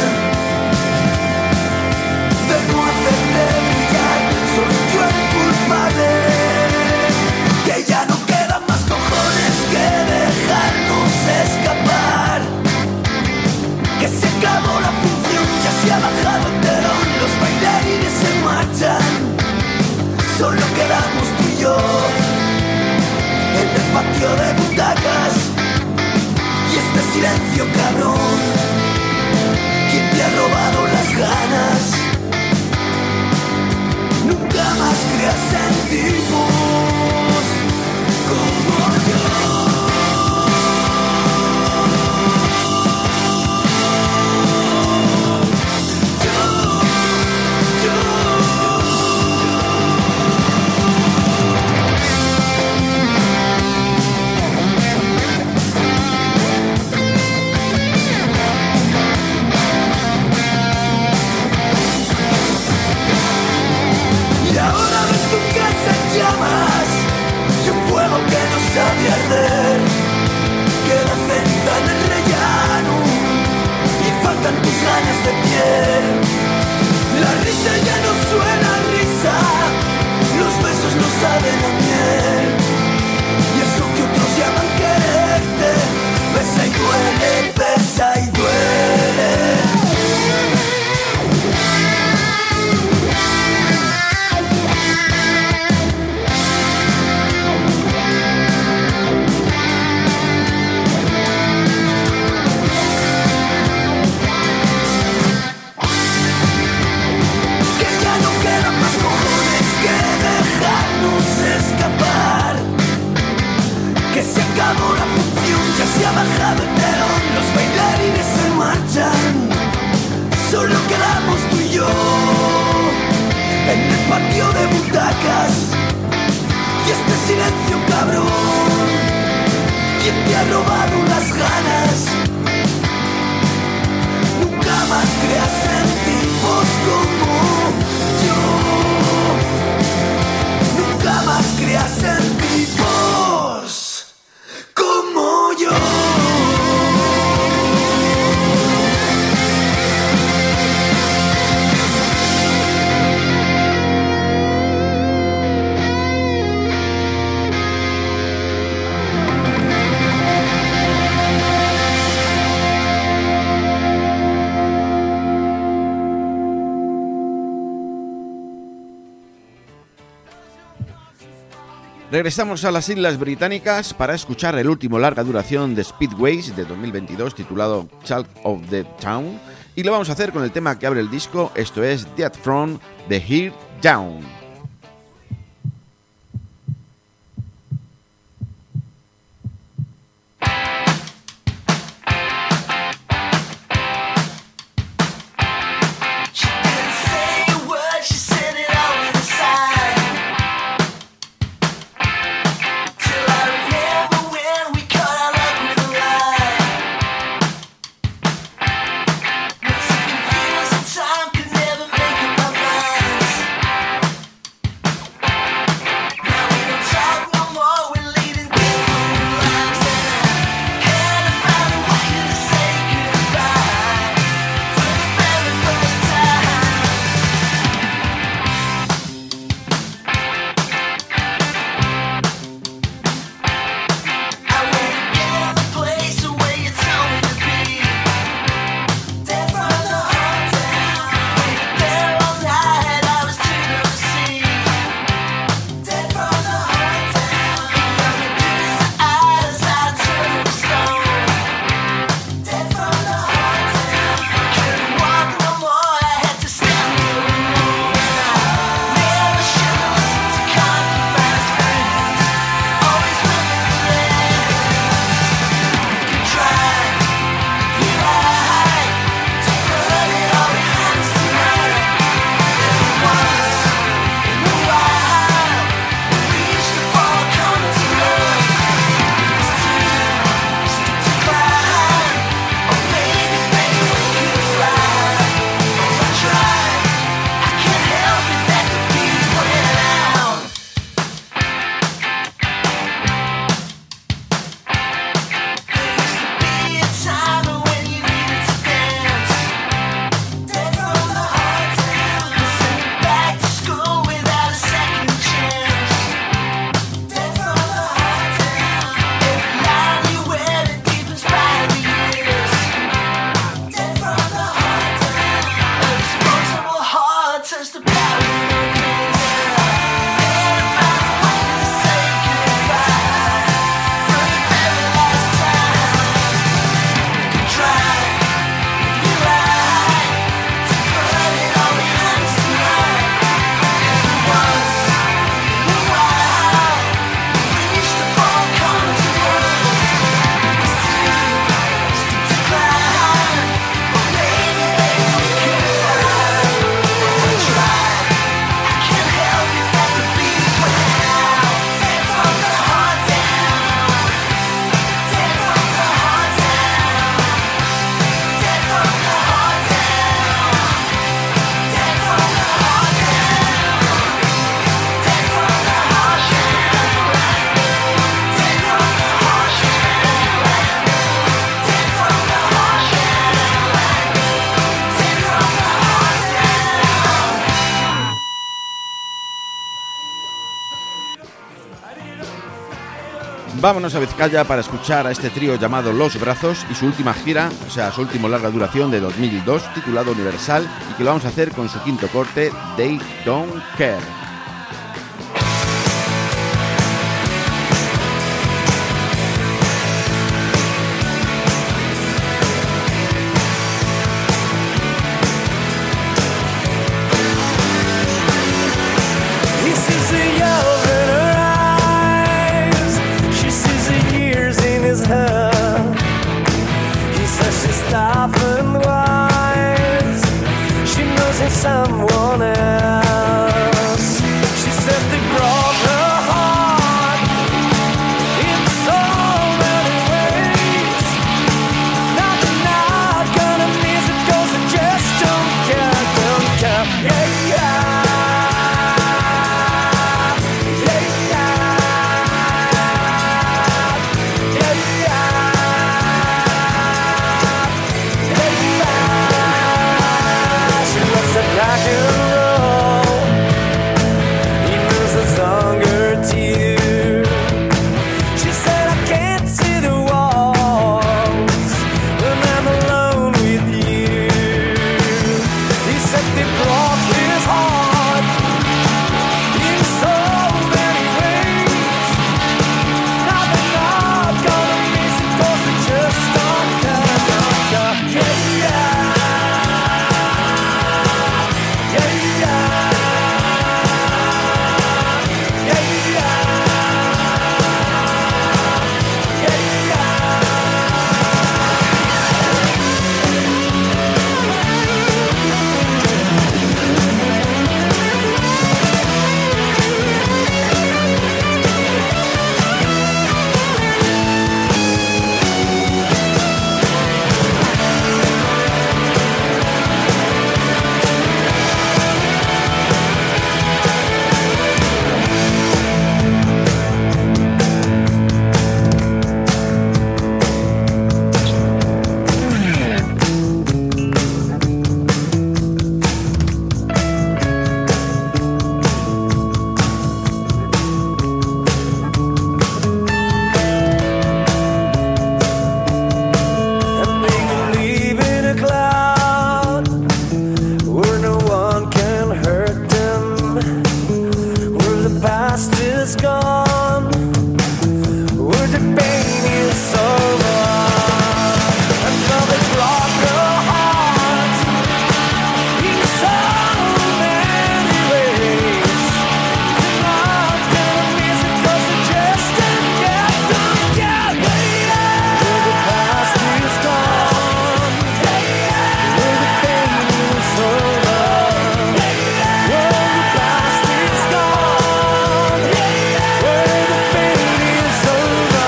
de no hacerte brillar, soy yo el culpable, que ya no quedan más cojones que dejarnos escapar, que se acabó la función, ya se ha bajado el telón, los bailarines se marchan, solo quedamos tú y yo en el patio de butacas, y este silencio cabrón, ¿quién te ha robado las ganas? Nunca más creas en tipos como yo. Y un fuego que no sabe arder, queda ceniza en el rellano y faltan tus ganas de piel. La risa ya no suena a risa, los besos no saben a miel, y eso que otros llaman quererte, pesa y duele, pesa y duele. Escapar, que se acabó la función, ya se ha bajado el telón, los bailarines se marchan, solo quedamos tú y yo en el patio de butacas, y este silencio cabrón, ¿quién te ha robado las ganas? Nunca más creas en tipos como yo. Nunca más creas en tipos como yo. Regresamos a las Islas Británicas para escuchar el último larga duración de Speedways de 2022 titulado Chalk of the Town, y lo vamos a hacer con el tema que abre el disco, esto es Dead From The Here Down. She didn't say a word, she said it all inside. Vámonos a Vizcaya para escuchar a este trío llamado Los Brazos y su última gira, o sea, su último larga duración de 2002, titulado Universal, y que lo vamos a hacer con su quinto corte, They Don't Care. He sees the yellow in her eyes. She sees the years in his hair. He says she's tough and wise. She knows he's someone else. She said they broke her heart in so many ways. Now they're not gonna miss it 'cause they just don't care, don't care. Yeah, yeah. Rock and roll, he knows the song or two. She said I can't see the walls when I'm alone with you. He said they broke his heart in so many ways. Now they're not gonna miss it 'cause they just don't care, don't care. Yeah, yeah. And they can live in a cloud where no one can hurt them, where the past is gone, where the pain is over. And now they broke her heart in so many ways. They're not gonna miss it 'cause they just don't care, don't care. Where the past is gone, where the pain is over. Where the past is gone, where the pain is over.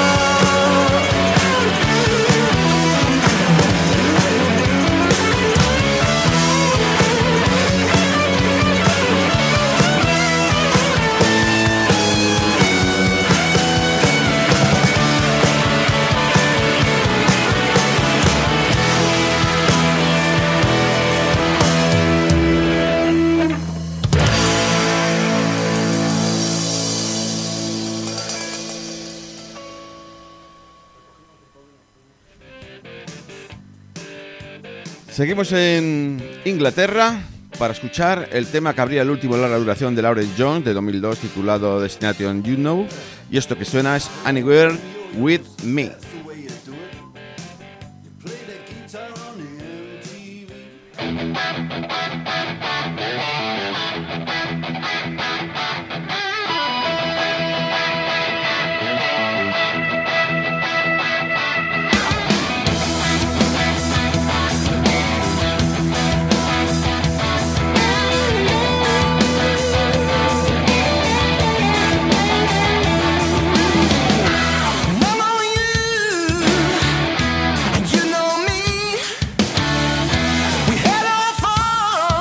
Seguimos en Inglaterra para escuchar el tema que abría el último larga duración de Lawrence Jones de 2002 titulado Destination You Know, y esto que suena es Anywhere With Me. You know me. We had our fun.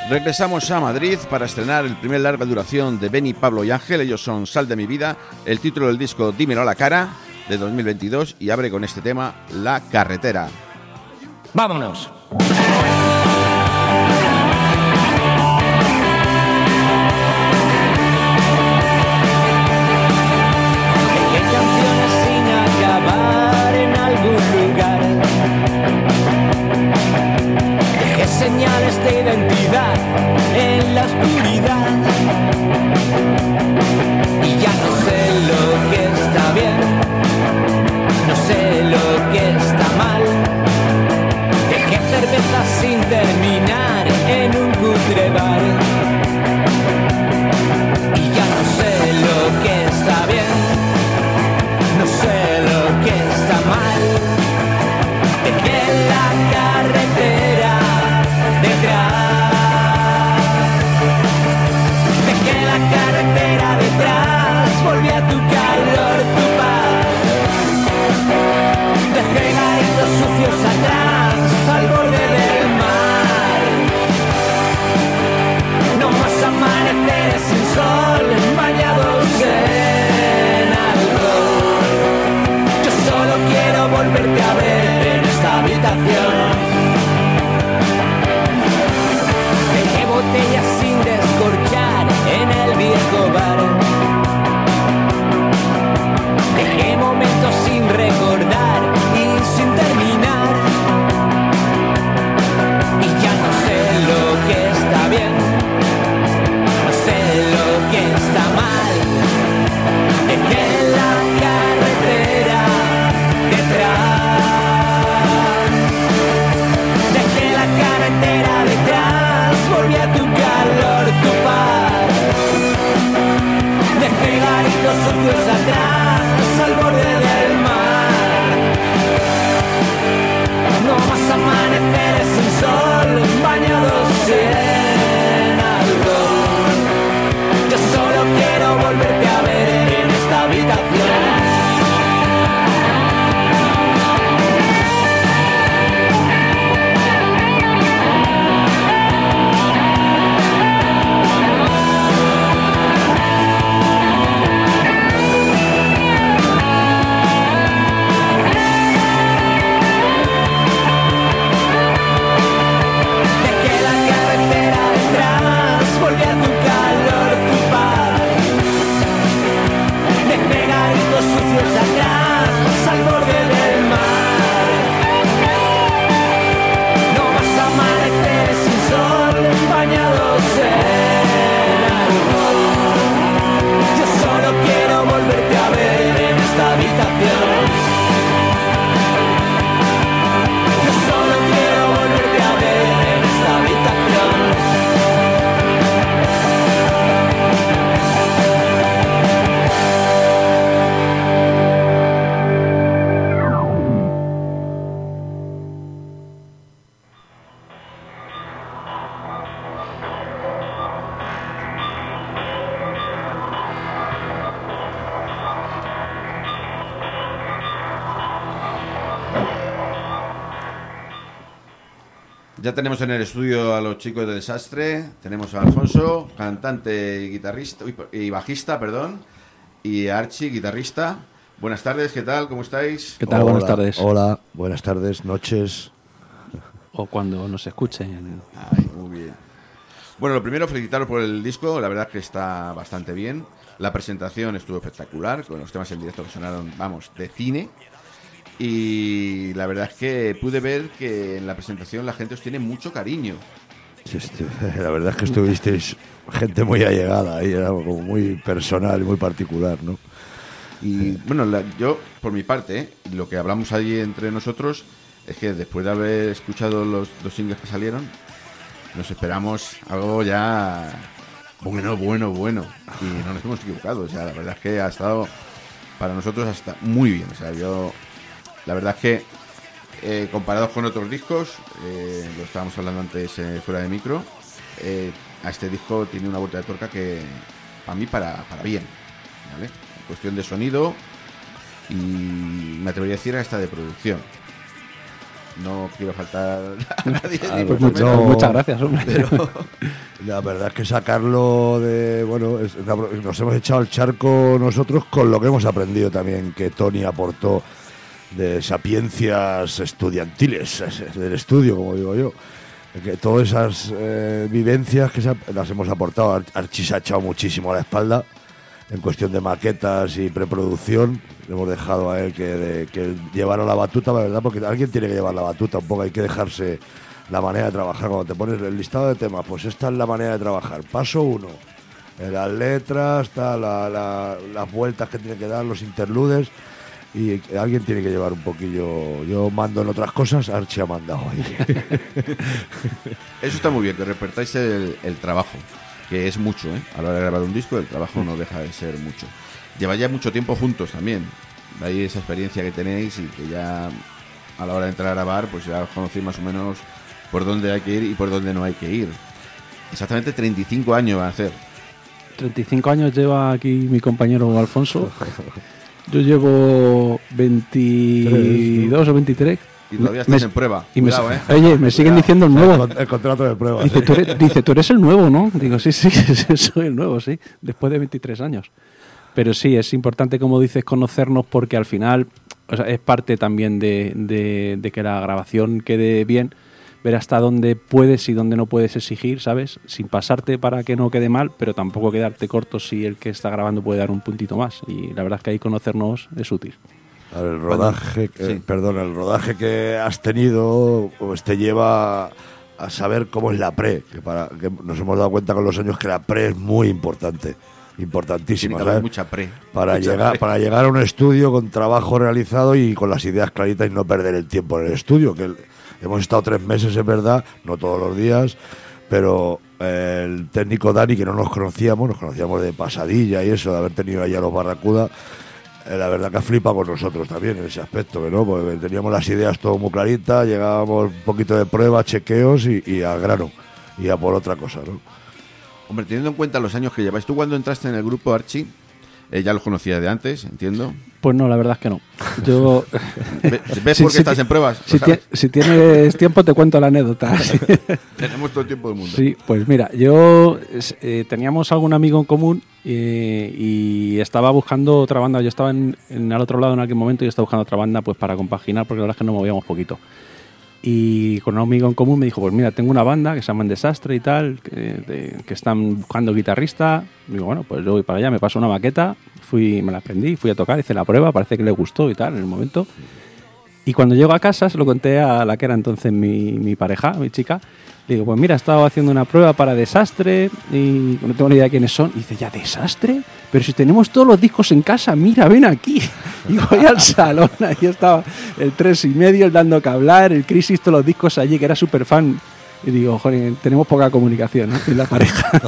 Regresamos a Madrid para estrenar el primer larga duración de Benny, Pablo y Ángel. Ellos son Sal de mi vida, el título del disco Dímelo a la cara, de 2022, y abre con este tema La carretera. ¡Vámonos! Dejé canciones sin acabar en algún lugar. Dejé señales de identidad en la oscuridad. Y ya no sé lo que está bien, no sé lo que está mal. Dejé cerveza sin terminar en un cutre bar. Y ya no sé lo que está bien, no sé lo que está mal. Dejé la carretera detrás. Dejé la carretera detrás. Volví a tu calor, tu paz. Dejé garitos sucios atrás, al borde del mar. No más amaneceres sin sol, bañados en alcohol. Yo solo quiero volverte a ver en esta habitación. Dejé botellas sin descorchar en el viejo bar. Dejé momentos sin recordar y sin terminar. Y ya no sé lo que está bien, no sé lo que está mal. Dejé la carretera detrás. Dejé la carretera detrás. Volví a tu calor, tu paz. Dejé garitos sucios atrás, al borde del mar. No más amaneceres sin sol, bañados en alcohol. Yo solo quiero volverte a ver en esta habitación. Dejé la carretera detrás, volví a tu calor, tu paz. Dejé garitos sucios atrás, al borde del mar. No más amaneceres sin sol, bañados en alcohol. Yo solo quiero volverte a ver en esta habitación. Yo solo quiero volverte a ver en esta habitación. Ya tenemos en el estudio a los chicos de Desastre. Tenemos a Alfonso, cantante y guitarrista y bajista, perdón, y a Archi, guitarrista. Buenas tardes, ¿qué tal? ¿Cómo estáis? ¿Qué tal? Buenas tardes. Hola, buenas tardes, noches. O cuando nos escuchen. Ay, muy bien. Bueno, lo primero, felicitaros por el disco. La verdad es que está bastante bien. La presentación estuvo espectacular, con los temas en directo que sonaron, vamos, de cine. Y la verdad es que pude ver que en la presentación la gente os tiene mucho cariño. La verdad es que estuvisteis gente muy allegada ahí, era como muy personal y muy particular, ¿no? Y bueno, yo, por mi parte, lo que hablamos allí entre nosotros es que después de haber escuchado los dos singles que salieron, nos esperamos algo ya bueno. Y no nos hemos equivocado. O sea, la verdad es que ha estado para nosotros hasta muy bien. O sea, la verdad es que comparados con otros discos, lo estábamos hablando antes fuera de micro, a este disco tiene una vuelta de tuerca que para mí para bien, ¿vale? En cuestión de sonido y me atrevería a decir hasta de producción. no quiero faltar a nadie. Ah, ni pues mucho menos. Muchas gracias, hombre. Pero, La verdad es que sacarlo de... Bueno, nos hemos echado al charco nosotros con lo que hemos aprendido también, que Tony aportó de sapiencias estudiantiles, del estudio, como digo yo. Que todas esas vivencias las hemos aportado. Archie se ha echado muchísimo a la espalda en cuestión de maquetas y preproducción. Le hemos dejado a él que llevara la batuta, la verdad, porque alguien tiene que llevar la batuta un poco, hay que dejarse la manera de trabajar. Cuando te pones el listado de temas, pues esta es la manera de trabajar. Paso 1, las letras, las vueltas que tiene que dar, los interludes, y alguien tiene que llevar un poquillo. Yo mando en otras cosas, Archie ha mandado ahí. eso está muy bien, que repartáis el trabajo, que es mucho, ¿eh? A la hora de grabar un disco, el trabajo no deja de ser mucho. Lleváis ya mucho tiempo juntos también. Hay esa experiencia que tenéis y que ya a la hora de entrar a grabar, pues ya os conocéis más o menos por dónde hay que ir y por dónde no hay que ir. Exactamente 35 años va a hacer. 35 años lleva aquí mi compañero Alfonso. Yo llevo 22 o 23. Y todavía estás en prueba. Y Cuidado, Oye, me siguen diciendo el nuevo. El contrato de prueba. Dice, tú eres el nuevo, ¿no? Digo, sí, soy el nuevo, sí. Después de 23 años. Pero sí, es importante, como dices, conocernos, porque al final, o sea, es parte también de que la grabación quede bien, ver hasta dónde puedes y dónde no puedes exigir, ¿sabes? Sin pasarte para que no quede mal, pero tampoco quedarte corto si el que está grabando puede dar un puntito más. Y la verdad es que ahí conocernos es útil. El rodaje, el rodaje que has tenido pues te lleva a saber cómo es la pre, que nos hemos dado cuenta con los años que la pre es muy importante, importantísima. Tiene que haber mucha pre. Para llegar a un estudio con trabajo realizado y con las ideas claritas y no perder el tiempo en el estudio, que hemos estado 3 meses, es verdad, no todos los días, pero el técnico Dani, que no nos conocíamos de pasadilla y eso, de haber tenido allá los Barracuda, la verdad que ha flipado con nosotros también en ese aspecto, ¿no? Porque teníamos las ideas todo muy claritas, llegábamos un poquito de prueba, chequeos y al grano, y a por otra cosa, ¿no? Hombre, teniendo en cuenta los años que lleváis, tú cuando entraste en el grupo Archie, ya los conocías de antes, entiendo. Pues no, la verdad es que no. Yo... ¿Ves por qué estás en pruebas? Si tienes tiempo te cuento la anécdota. Tenemos todo el tiempo del mundo. Sí, pues mira, yo teníamos algún amigo en común y estaba buscando otra banda. Yo estaba en al otro lado en aquel momento y estaba buscando otra banda pues para compaginar, porque la verdad es que nos movíamos poquito. Y con un amigo en común me dijo, pues mira, tengo una banda que se llama Desastre y tal, que están buscando guitarrista. Digo, bueno, pues yo voy para allá, me paso una maqueta, me la aprendí, fui a tocar, hice la prueba, parece que le gustó y tal en el momento. Y cuando llego a casa se lo conté a la que era entonces mi pareja, mi chica. Le digo, pues mira, he estado haciendo una prueba para Desastre y no tengo ni idea de quiénes son. Y dice, ¿ya Desastre? Pero si tenemos todos los discos en casa, mira, ven aquí. Y voy al salón, ahí estaba el 3,5, el Dando que hablar, el Crisis, todos los discos allí, que era súper fan. Y digo, joder, tenemos poca comunicación, ¿no? En la pareja.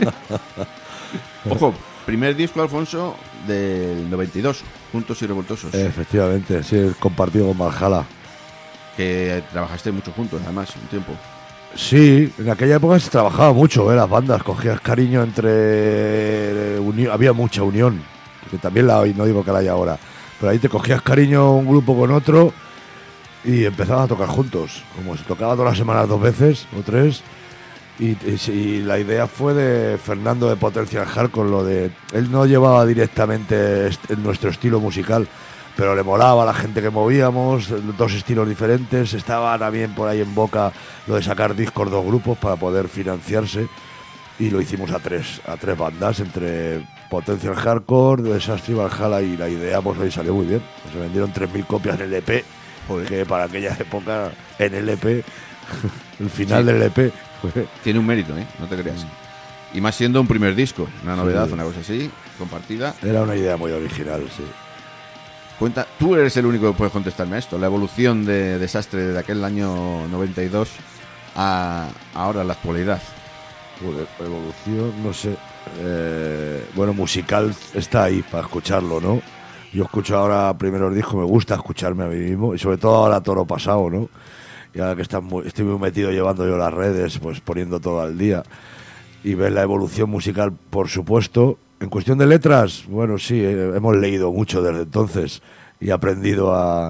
Ojo, primer disco, Alfonso, del 92, Juntos y Revoltosos. Efectivamente, sí, compartido con Valhalla. Que trabajaste mucho juntos, además, un tiempo. Sí, en aquella época se trabajaba mucho, las bandas, cogías cariño había mucha unión, que también la hay, no digo que la hay ahora, pero ahí te cogías cariño un grupo con otro y empezabas a tocar juntos, como se tocaba todas las semanas 2 veces o 3, y la idea fue de Fernando de Potential Hardcore, él no llevaba directamente nuestro estilo musical, pero le molaba a la gente que movíamos, 2 estilos diferentes. Estaba también por ahí en boca lo de sacar discos 2 grupos para poder financiarse, y lo hicimos a tres bandas, entre Potential Hardcore, Desastre y Valhalla, y la idea pues hoy salió muy bien. Se vendieron 3.000 copias en el EP, que para aquella época en el EP, el final del EP fue... Tiene un mérito, no te creas. Y más siendo un primer disco, una novedad, una cosa así, compartida. Era una idea muy original, sí. Cuenta, tú eres el único que puedes contestarme a esto, la evolución de Desastre de aquel año 92 a ahora, la actualidad. Evolución, no sé. Bueno, musical está ahí para escucharlo, ¿no? Yo escucho ahora primeros discos, me gusta escucharme a mí mismo, y sobre todo ahora Toro Pasado, ¿no? Y ahora que estoy muy metido llevando yo las redes, pues poniendo todo al día. Y ver la evolución musical, por supuesto. En cuestión de letras, bueno, sí, hemos leído mucho desde entonces y aprendido a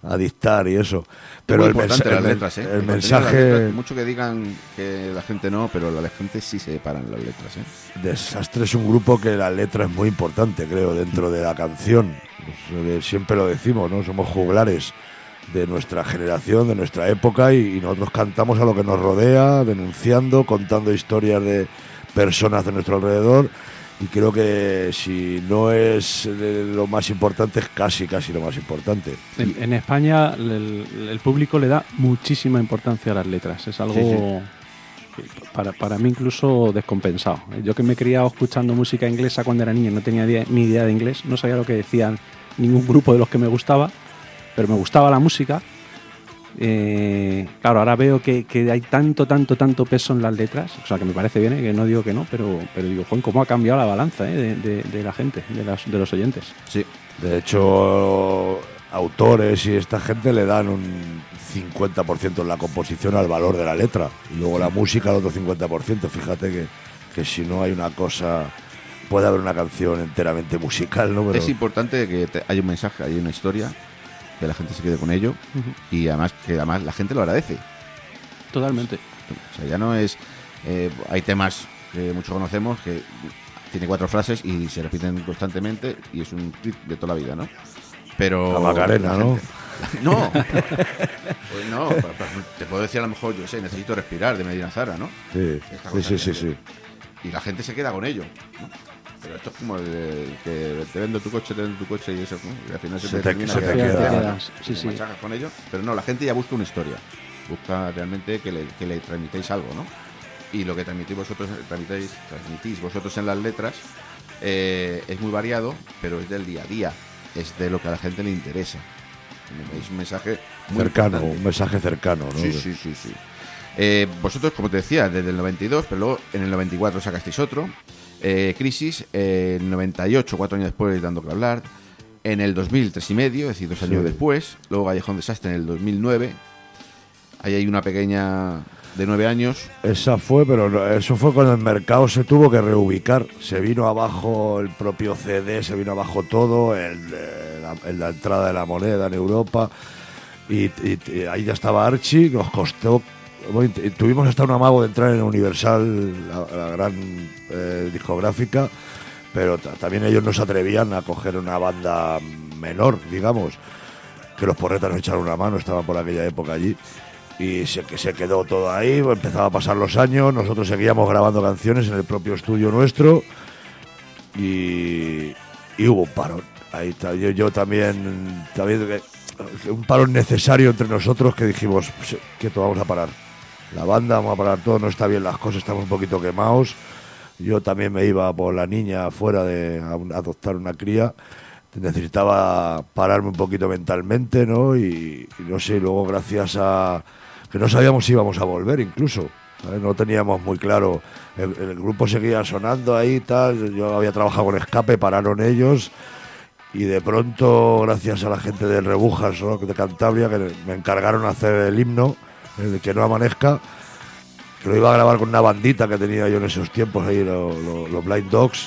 a dictar y eso. Pero Pero muy importante las letras, el contenido de las mensaje... letras, mucho que digan que la gente no, pero la gente sí se paran las letras, Desastre es un grupo que la letra es muy importante, creo, dentro de la canción. Pues, siempre lo decimos, ¿no? Somos juglares de nuestra generación, de nuestra época, y nosotros cantamos a lo que nos rodea, denunciando, contando historias de personas de nuestro alrededor, y creo que si no es lo más importante, es casi lo más importante. En España el público le da muchísima importancia a las letras. Es algo que para mí incluso descompensado. Yo que me he criado escuchando música inglesa cuando era niño, no tenía ni idea de inglés, no sabía lo que decían ningún grupo de los que me gustaba, pero me gustaba la música. Claro, ahora veo que hay tanto peso en las letras, o sea, que me parece bien, que no digo que no, pero digo, joder, cómo ha cambiado la balanza de la gente, de los oyentes. Sí, de hecho, autores y esta gente le dan un 50% en la composición al valor de la letra, y luego la música al otro 50%. Fíjate que si no hay una cosa, puede haber una canción enteramente musical, ¿no? Pero es importante que haya un mensaje, haya una historia, que la gente se quede con ello, y además la gente lo agradece. Totalmente. O sea, ya no es... hay temas que muchos conocemos que tiene 4 frases y se repiten constantemente y es un hit de toda la vida, ¿no? Pero... La Macarena, ¿no? No. Pues no. Te puedo decir a lo mejor, yo sé, necesito respirar, de Medina Zara, ¿no? Sí. Y la gente se queda con ello, ¿no? Pero esto es como el que te vendo tu coche y eso, ¿no? Y al final se te queda. Sí. Machacas con ello. Pero no, la gente ya busca una historia. Busca realmente que le transmitéis algo, ¿no? Y lo que transmitís vosotros en las letras es muy variado, pero es del día a día. Es de lo que a la gente le interesa. Es un mensaje muy cercano, importante. un mensaje cercano, ¿no? Sí. Vosotros, como te decía, desde el 92, pero luego en el 94 sacasteis otro. Crisis, en el 98, 4 años después, dando que hablar. En el 2000, 3 y medio, es decir, 2 años después. Luego Callejón Desastre en el 2009. Ahí hay una pequeña de 9 años. Esa fue, pero eso fue cuando el mercado se tuvo que reubicar. Se vino abajo el propio CD, se vino abajo todo, la entrada de la moneda en Europa. Y ahí ya estaba Archie, nos costó... Bueno, tuvimos hasta un amago de entrar en Universal, la gran discográfica, pero también ellos no se atrevían a coger una banda menor, digamos, que los Porretas nos echaron una mano, estaban por aquella época allí, y se quedó todo ahí. Empezaba a pasar los años, nosotros seguíamos grabando canciones en el propio estudio nuestro, y hubo un parón. Ahí está, yo también un parón necesario entre nosotros, que dijimos, quieto, vamos a parar la banda, vamos a parar todo, no está bien las cosas, estamos un poquito quemados. Yo también me iba por la niña afuera de adoptar una cría, necesitaba pararme un poquito mentalmente, ¿no? Y no sé, luego gracias a que no sabíamos si íbamos a volver incluso, ¿sabes? No teníamos muy claro, el grupo seguía sonando ahí y tal, yo había trabajado con Escape, pararon ellos, y de pronto, gracias a la gente del Rebujas, ¿no?, de Cantabria, que me encargaron hacer el himno, el de Que no amanezca, que lo iba a grabar con una bandita que tenía yo en esos tiempos ahí, los Blind Dogs,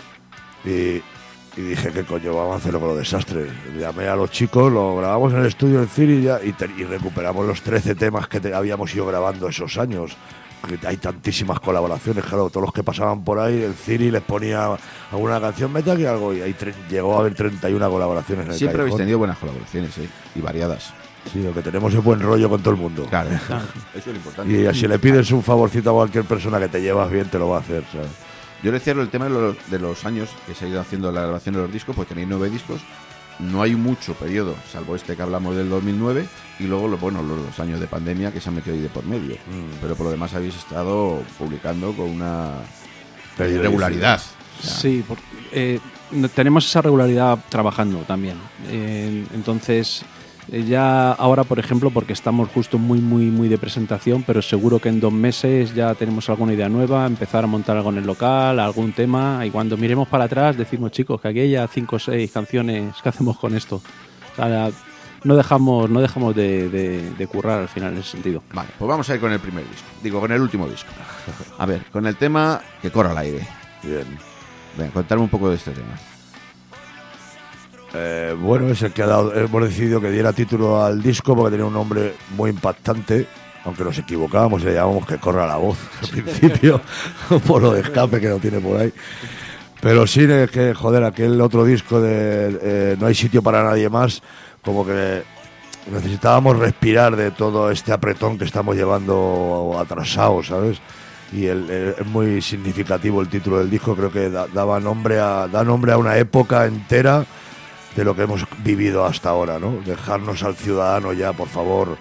y dije, ¿qué coño? Vamos a hacerlo con los Desastres. Llamé a los chicos, lo grabamos en el estudio del Ciri y recuperamos los 13 temas que habíamos ido grabando esos años. Porque hay tantísimas colaboraciones, claro, todos los que pasaban por ahí, el Ciri les ponía alguna canción, mete aquí algo, y ahí llegó a haber 31 colaboraciones en el Siempre habéis Callejón. tenido buenas colaboraciones, y variadas. Sí, lo que tenemos es buen rollo con todo el mundo. Claro. Eso es lo importante. Y si le pides un favorcito a cualquier persona que te llevas bien, te lo va a hacer, ¿sabes? Yo le decía el tema de los años que se ha ido haciendo la grabación de los discos, pues tenéis 9 discos, no hay mucho periodo, salvo este que hablamos del 2009, y luego los años de pandemia que se han metido ahí de por medio. Pero por lo demás habéis estado publicando con una regularidad. Sí, tenemos esa regularidad trabajando también. Entonces, ya ahora, por ejemplo, porque estamos justo muy de presentación, pero seguro que en 2 meses ya tenemos alguna idea nueva, empezar a montar algo en el local, algún tema, y cuando miremos para atrás decimos, chicos, que aquí hay ya 5 o 6 canciones, ¿qué hacemos con esto? O sea, no dejamos de currar al final en ese sentido. Vale, pues vamos a ir con el primer disco, con el último disco. A ver, con el tema Que corra al aire. Bien. Venga, contarme un poco de este tema. Bueno, es el que hemos decidido que diera título al disco porque tenía un nombre muy impactante, aunque nos equivocábamos y le llamamos Que corra la voz al principio, por lo de escape que no tiene por ahí. Pero sí, es que, joder, aquel otro disco de No hay sitio para nadie más, como que necesitábamos respirar de todo este apretón que estamos llevando atrasado, ¿sabes? Y es muy significativo el título del disco, creo que da nombre a una época entera de lo que hemos vivido hasta ahora, ¿no? Dejarnos al ciudadano ya, por favor,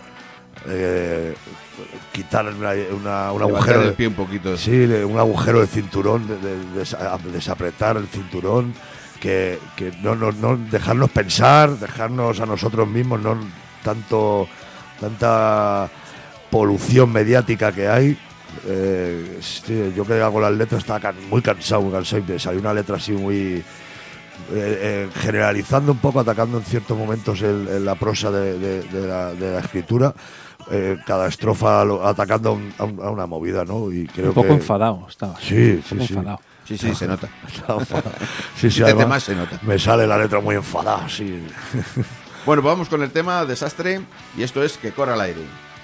quitar un agujero del pie un poquito. Sí, un agujero del cinturón, desapretar el cinturón, que no dejarnos pensar, dejarnos a nosotros mismos, no tanta polución mediática que hay. Sí, yo que hago las letras estaba muy cansado y me salió una letra así muy generalizando un poco, atacando en ciertos momentos la prosa de la escritura, cada estrofa atacando a una movida, ¿no? Y creo un poco que enfadado estaba. Sí, enfadado. Sí, se nota. Sí, Este más se nota. Me sale la letra muy enfadada, sí. Bueno, pues vamos con el tema Desastre, y esto es Que corra el aire.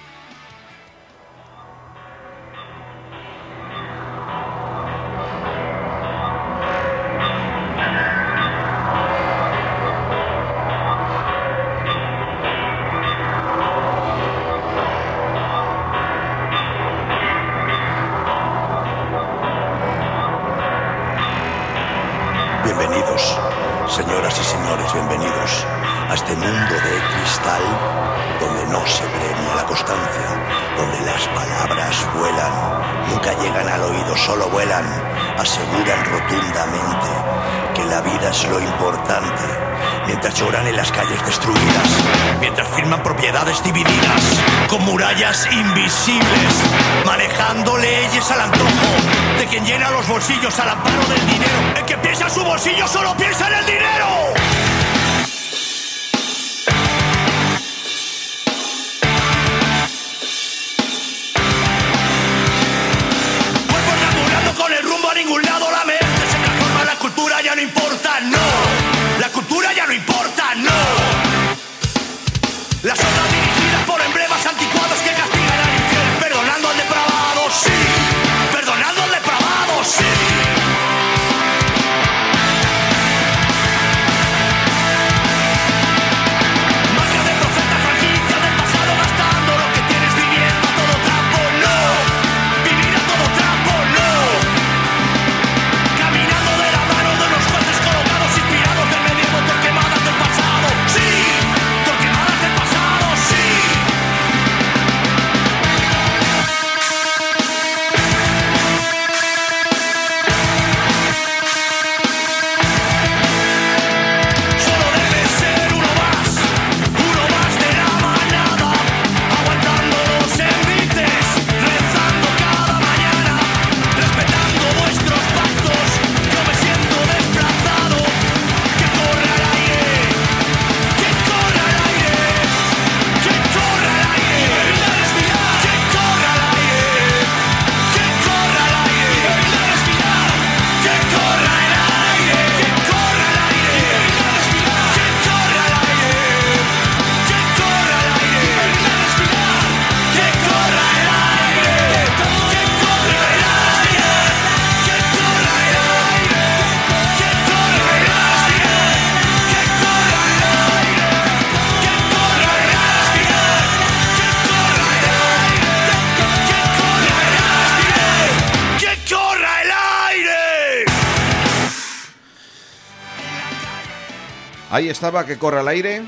Bienvenidos, señoras y señores, bienvenidos a este mundo de cristal donde no se premia la constancia, donde las palabras vuelan, nunca llegan al oído, solo vuelan, aseguran rotundamente que la vida es lo importante, mientras lloran en las calles destruidas, mientras firman propiedades divididas, con murallas invisibles, manejando leyes al antojo de quien llena los bolsillos al amparo del dinero. El que piensa en su bolsillo solo piensa en el dinero. Cuerpos deambulando con el rumbo a ningún lado, la mente se transforma, la cultura ya no importa, no. La cultura ya no importa, no. Las ondas dirigidas por emblemas anticuados que castigan al infiel, perdonando al depravado, sí. Perdonando al depravado, sí. Marca de profeta, franquicia del pasado, gastando lo que tienes, viviendo a todo trapo, no. Vivir a todo trapo, no. Caminando de la mano de los jueces colocados, inspirados del medievo, torquemadas del pasado, sí. Torquemadas del pasado, sí. Solo debe ser uno más de la manada, aguantando los envites, rezando cada mañana, respetando vuestros pactos. Yo me siento desplazado. Que corra el aire, que corra el aire, que corra el aire, que corra el aire, que corra el aire, que corra el aire, que corra el aire, que corra el aire, que corra el aire, que corra el aire, que corra el aire, que corra el aire, que corra el aire, que corra el aire, que corra el aire, que corra el aire. Ahí estaba Que corra el aire.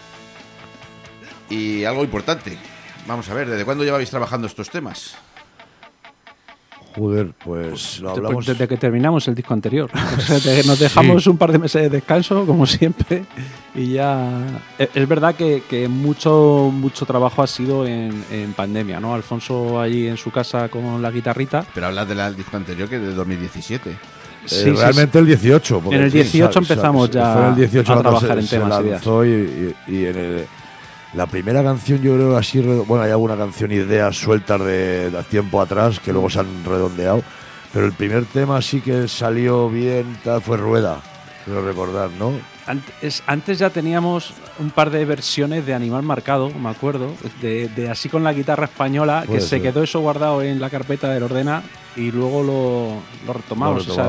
Y algo importante. Vamos a ver, ¿desde cuándo llevabais trabajando estos temas? Joder, pues lo hablamos. Desde que terminamos el disco anterior. O sea, nos dejamos un par de meses de descanso, como siempre, y ya. Es verdad que mucho trabajo ha sido en pandemia, ¿no? Alfonso allí en su casa con la guitarrita. Pero hablas del disco anterior, que es de 2017. Sí, realmente el 18. porque en el 18 empezamos ya fue en el 18 a cuando trabajar en temas. Se lanzó y en la primera canción, yo creo así, bueno, hay alguna canción, ideas sueltas de tiempo atrás que luego se han redondeado, pero el primer tema sí que salió bien, tal, fue Rueda, quiero recordar, ¿no? Antes ya teníamos un par de versiones de Animal Marcado, me acuerdo, de así con la guitarra española, que Puede se ser. quedó eso guardado en la carpeta del Ordena y luego lo retomamos. O sea,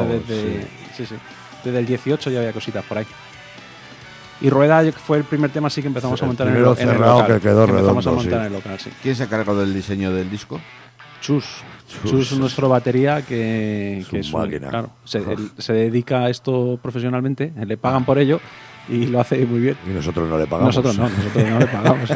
desde el 18 ya había cositas por ahí. Y Rueda fue el primer tema así que empezamos a montar en el primero cerrado local. que quedó empezamos redondo, a montar sí. en el local, sí. ¿Quién se ha cargado del diseño del disco? Chus, nuestro batería que es máquina. claro, se dedica a esto profesionalmente, le pagan por ello y lo hace muy bien. Y nosotros no le pagamos. Nosotros no le pagamos.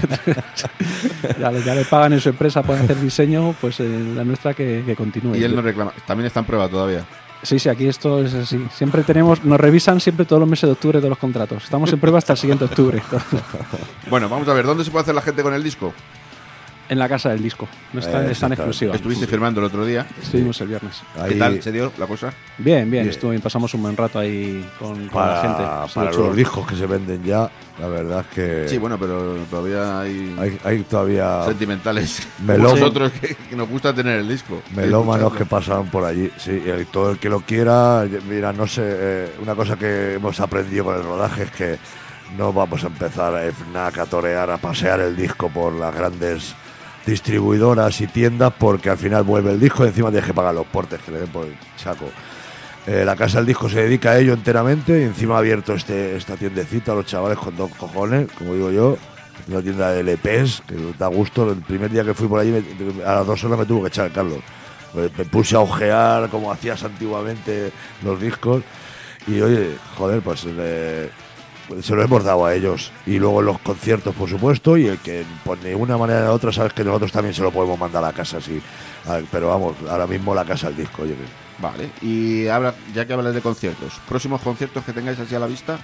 ya le pagan en su empresa por hacer diseño, pues la nuestra que continúe. Y él no reclama. También está en prueba todavía. Sí, aquí esto es así. Siempre nos revisan siempre todos los meses de octubre todos los contratos. Estamos en prueba hasta el siguiente octubre. Bueno, vamos a ver, ¿dónde se puede hacer la gente con el disco? En la casa del disco. No está en exclusiva. Estuviste firmando el otro día. Estuvimos el viernes. ¿Qué tal se dio la cosa? Bien. Pasamos un buen rato ahí con la gente. Para los discos que se venden ya, la verdad es que... Sí, bueno, pero todavía hay todavía sentimentales. Melómanos. Nosotros que nos gusta tener el disco. Melómanos que pasan por allí. Sí, y todo el que lo quiera, mira, no sé, una cosa que hemos aprendido con el rodaje es que no vamos a empezar a FNAC a torear, a pasear el disco por las grandes distribuidoras y tiendas, porque al final vuelve el disco y encima tienes que pagar los portes que le den por el saco. La casa del disco se dedica a ello enteramente y encima ha abierto esta tiendecita a los chavales con dos cojones, como digo yo, una tienda de LPs que da gusto. El primer día que fui por allí, a las 2 horas me tuvo que echar el Carlos. Me puse a ojear como hacías antiguamente los discos y oye, joder, pues se lo hemos dado a ellos. Y luego en los conciertos, por supuesto, y el que por de una manera o de otra sabes que nosotros también se lo podemos mandar a casa, sí. Pero vamos, ahora mismo la casa del disco, oye. Vale, y ya que hablas de conciertos, ¿próximos conciertos que tengáis así a la vista?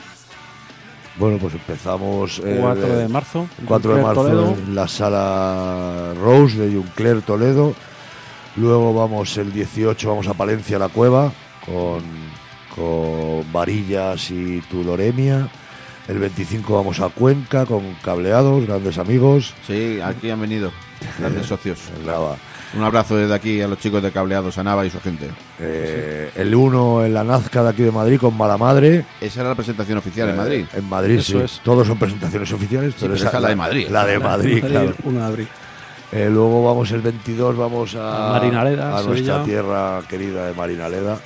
Bueno, pues empezamos 4 de marzo. 4 de marzo Toledo. en la sala Rose de Juncler, Toledo. Luego vamos el 18, vamos a Palencia, la Cueva, con Varillas y Tudoremia. El 25 vamos a Cuenca con Cableados, grandes amigos. Sí, aquí han venido grandes socios. Nava. Un abrazo desde aquí a los chicos de Cableados, a Nava y su gente. El 1 en la Nazca de aquí de Madrid con Mala Madre. Esa era la presentación oficial en Madrid. En Madrid, Eso sí. es. Todos son presentaciones oficiales, pero pero esa es la de Madrid. La de Madrid, claro. 1 de abril. Luego vamos el 22, vamos a Marinaleda, a nuestra Sevilla. tierra querida de Marinaleda.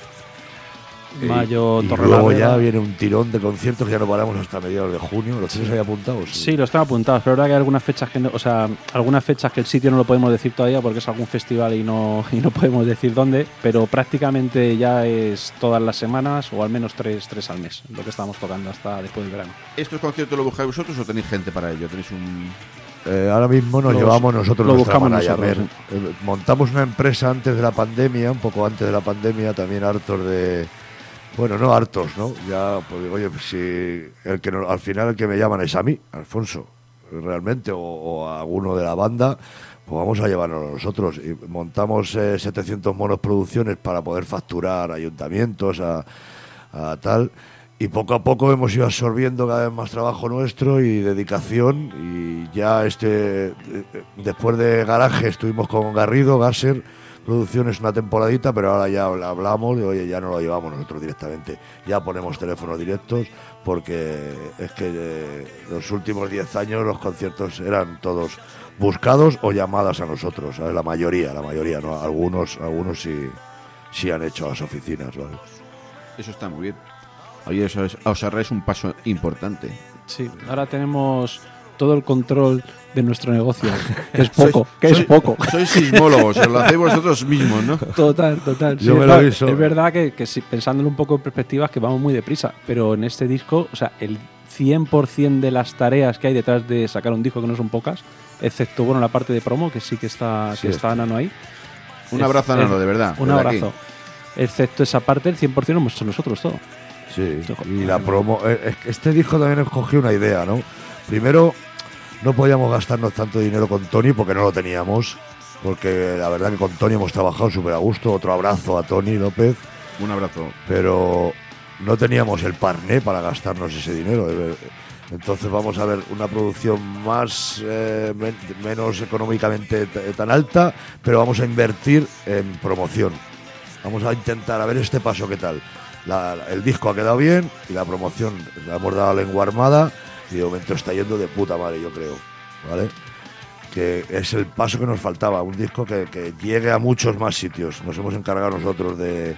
Mayo, y Torrelavega. luego ya viene un tirón de conciertos que ya no paramos hasta mediados de junio. ¿Los tienes ahí apuntados? Sí, los tengo apuntados, pero es verdad que hay algunas fechas algunas fechas que el sitio no lo podemos decir todavía porque es algún festival y no podemos decir dónde, pero prácticamente ya es todas las semanas o al menos tres al mes, lo que estamos tocando hasta después del verano. ¿Estos conciertos lo buscáis vosotros o tenéis gente para ello? ¿Tenéis un...? Ahora mismo nos llevamos nosotros lo nuestra buscamos manager. nosotros, Montamos una empresa antes de la pandemia, un poco antes de la pandemia, también hartos de... Bueno, no hartos, ¿no? Ya, pues digo, oye, pues si al final el que me llaman es a mí, Alfonso, realmente, o a alguno de la banda, pues vamos a llevarnos nosotros. Y montamos 700 monos producciones para poder facturar ayuntamientos, a tal... Y poco a poco hemos ido absorbiendo cada vez más trabajo nuestro y dedicación. Y ya después de Garaje estuvimos con Garrido, Gasser Producciones una temporadita, pero ahora ya hablamos y oye, ya no lo llevamos nosotros directamente. Ya ponemos teléfonos directos porque es que los últimos 10 años los conciertos eran todos buscados o llamadas a nosotros, ¿sabes? La mayoría, ¿no? Algunos sí han hecho a las oficinas, ¿vale? Eso está muy bien. Oye, os ahorráis un paso importante. Sí, ahora tenemos todo el control de nuestro negocio, que es poco. Sois sismólogos, os lo hacéis vosotros mismos, ¿no? Total. Yo sí, me lo aviso. Es verdad que sí, pensándolo un poco en perspectivas, que vamos muy deprisa, pero en este disco, o sea, el 100% de las tareas que hay detrás de sacar un disco, que no son pocas, excepto, bueno, la parte de promo, que sí que está Nano ahí. Un abrazo a Nano, de verdad. Un desde abrazo. aquí. Excepto esa parte, el 100% lo hemos hecho nosotros todo. Sí, y la promo... Este disco también escogió una idea, ¿no? Primero, no podíamos gastarnos tanto dinero con Tony porque no lo teníamos, porque la verdad que con Tony hemos trabajado súper a gusto. Otro abrazo a Tony López. Un abrazo. Pero no teníamos el parné para gastarnos ese dinero. Entonces vamos a ver una producción menos económicamente tan alta, pero vamos a invertir en promoción. Vamos a intentar a ver este paso qué tal. el disco ha quedado bien y la promoción le hemos dado lengua armada y de momento está yendo de puta madre, yo creo, ¿vale? Que es el paso que nos faltaba, un disco que llegue a muchos más sitios. Nos hemos encargado nosotros de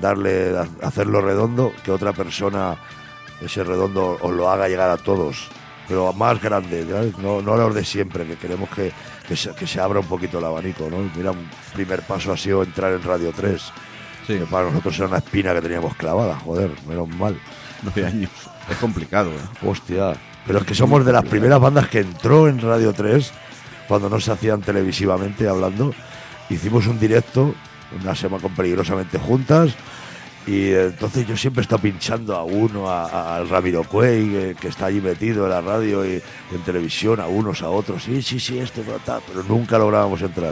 hacerlo redondo, que otra persona ese redondo os lo haga llegar a todos, pero más grande, ¿sabes? No los de siempre, que queremos que se abra un poquito el abanico, ¿no? Mira, un primer paso ha sido entrar en Radio 3, que para nosotros era una espina que teníamos clavada, joder, menos mal. 9 años, es complicado, ¿eh? Hostia, pero es que somos de las primeras bandas que entró en Radio 3 cuando no se hacían televisivamente hablando. Hicimos un directo una semana con Peligrosamente Juntas y entonces yo siempre he estado pinchando a uno, al Ramiro Cuey, que está allí metido en la radio y en televisión, a unos, a otros, sí, pero nunca lográbamos entrar.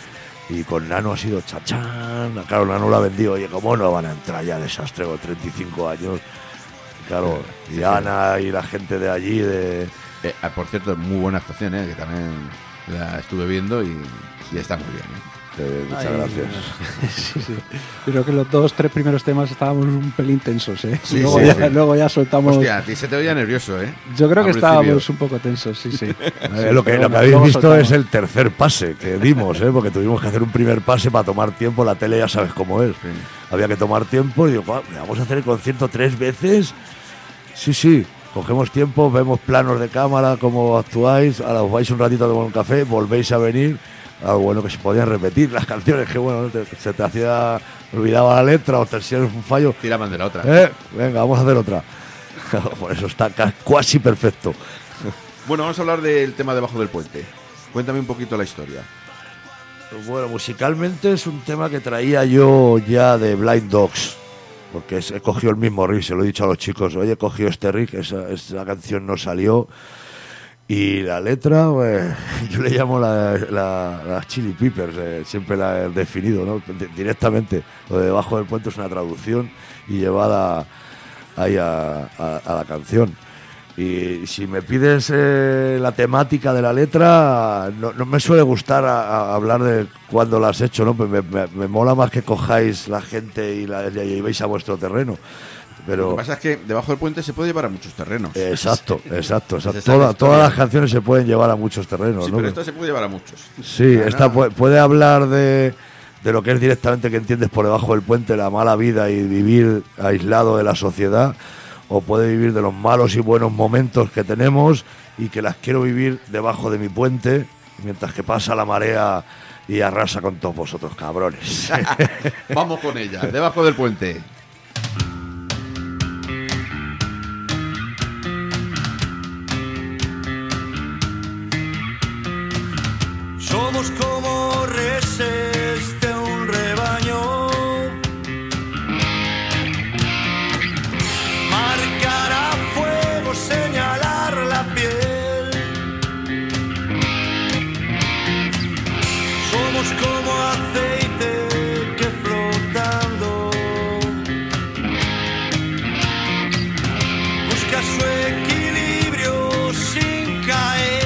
Y con Nano ha sido chachán, claro, Nano la vendió, oye, ¿cómo no van a entrar ya Desastre con 35 años? Claro, y Ana y la gente de allí, por cierto, muy buena actuación, que también la estuve viendo y está muy bien, muchas gracias. Sí. Creo que los 2-3 primeros temas estábamos un pelín tensos, Sí, luego ya soltamos. Hostia, a ti se te oía nervioso, Yo creo que estábamos un poco tensos, sí. Lo que habéis visto es el tercer pase que dimos, porque tuvimos que hacer un primer pase para tomar tiempo. La tele ya sabes cómo es. Sí. Había que tomar tiempo y digo, vamos a hacer el concierto 3 veces. Sí. Cogemos tiempo, vemos planos de cámara, cómo actuáis, ahora os vais un ratito a tomar un café, volvéis a venir. Algo bueno que se podían repetir las canciones, que bueno, se te hacía, olvidaba la letra o te hacías un fallo. Tiraban de la otra. Venga, vamos a hacer otra. Por eso está casi perfecto. Bueno, vamos a hablar del tema Debajo del Puente. Cuéntame un poquito la historia. Bueno, musicalmente es un tema que traía yo ya de Blind Dogs, porque he cogido el mismo riff, se lo he dicho a los chicos, oye, he cogido este riff, esa canción no salió. Y la letra, pues, yo le llamo la Chili Peppers, siempre la he definido, ¿no? Directamente. Lo de Debajo del Puente es una traducción y llevada ahí a la canción. Y si me pides la temática de la letra, no me suele gustar hablar de cuándo la has hecho, ¿no? Pues me mola más que cojáis la gente y la llevéis a vuestro terreno. Pero lo que pasa es que Debajo del Puente se puede llevar a muchos terrenos. Exacto. Todas las canciones se pueden llevar a muchos terrenos, sí, ¿no? Pero esta se puede llevar a muchos. Sí, esta puede hablar de lo que es directamente que entiendes por debajo del puente, la mala vida y vivir aislado de la sociedad, o puede vivir de los malos y buenos momentos que tenemos y que las quiero vivir debajo de mi puente mientras que pasa la marea y arrasa con todos vosotros, cabrones. Vamos con ella, Debajo del Puente. Somos como reses de un rebaño, marcar a fuego, señalar la piel. Somos como aceite que flotando busca su equilibrio sin caer.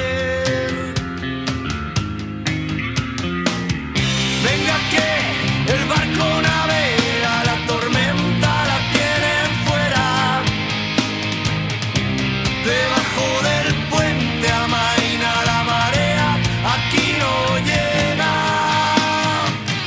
Venga que el barco navega, la tormenta la tienen fuera. Debajo del puente amaina la marea, aquí no llega.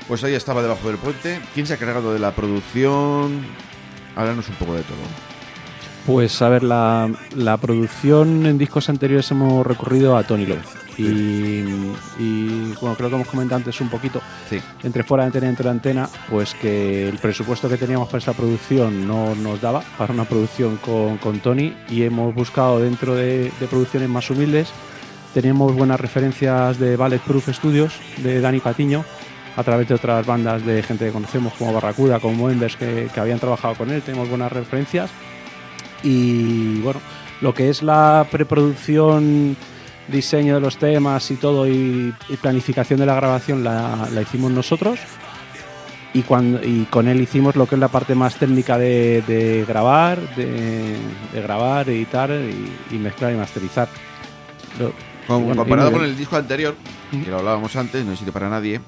Pues ahí estaba Debajo del Puente. ¿Quién se ha cargado de la producción? Háblanos un poco de todo. Pues a ver, la producción en discos anteriores hemos recurrido a Tony López. Y bueno, creo que hemos comentado antes un poquito, Sí. entre fuera de antena y entre antena, pues que el presupuesto que teníamos para esta producción no nos daba para una producción con Tony, y hemos buscado dentro de producciones más humildes. Teníamos buenas referencias de Bulletproof Studios, de Dani Patiño, a través de otras bandas de gente que conocemos como Barracuda, como Embers, que habían trabajado con él. Tenemos buenas referencias. Y bueno, lo que es la preproducción, diseño de los temas y todo, y planificación de la grabación la hicimos nosotros, y con él hicimos lo que es la parte más técnica de grabar, de grabar, editar y mezclar y masterizar. Comparado con el disco anterior, que lo hablábamos antes, No hay sitio para nadie,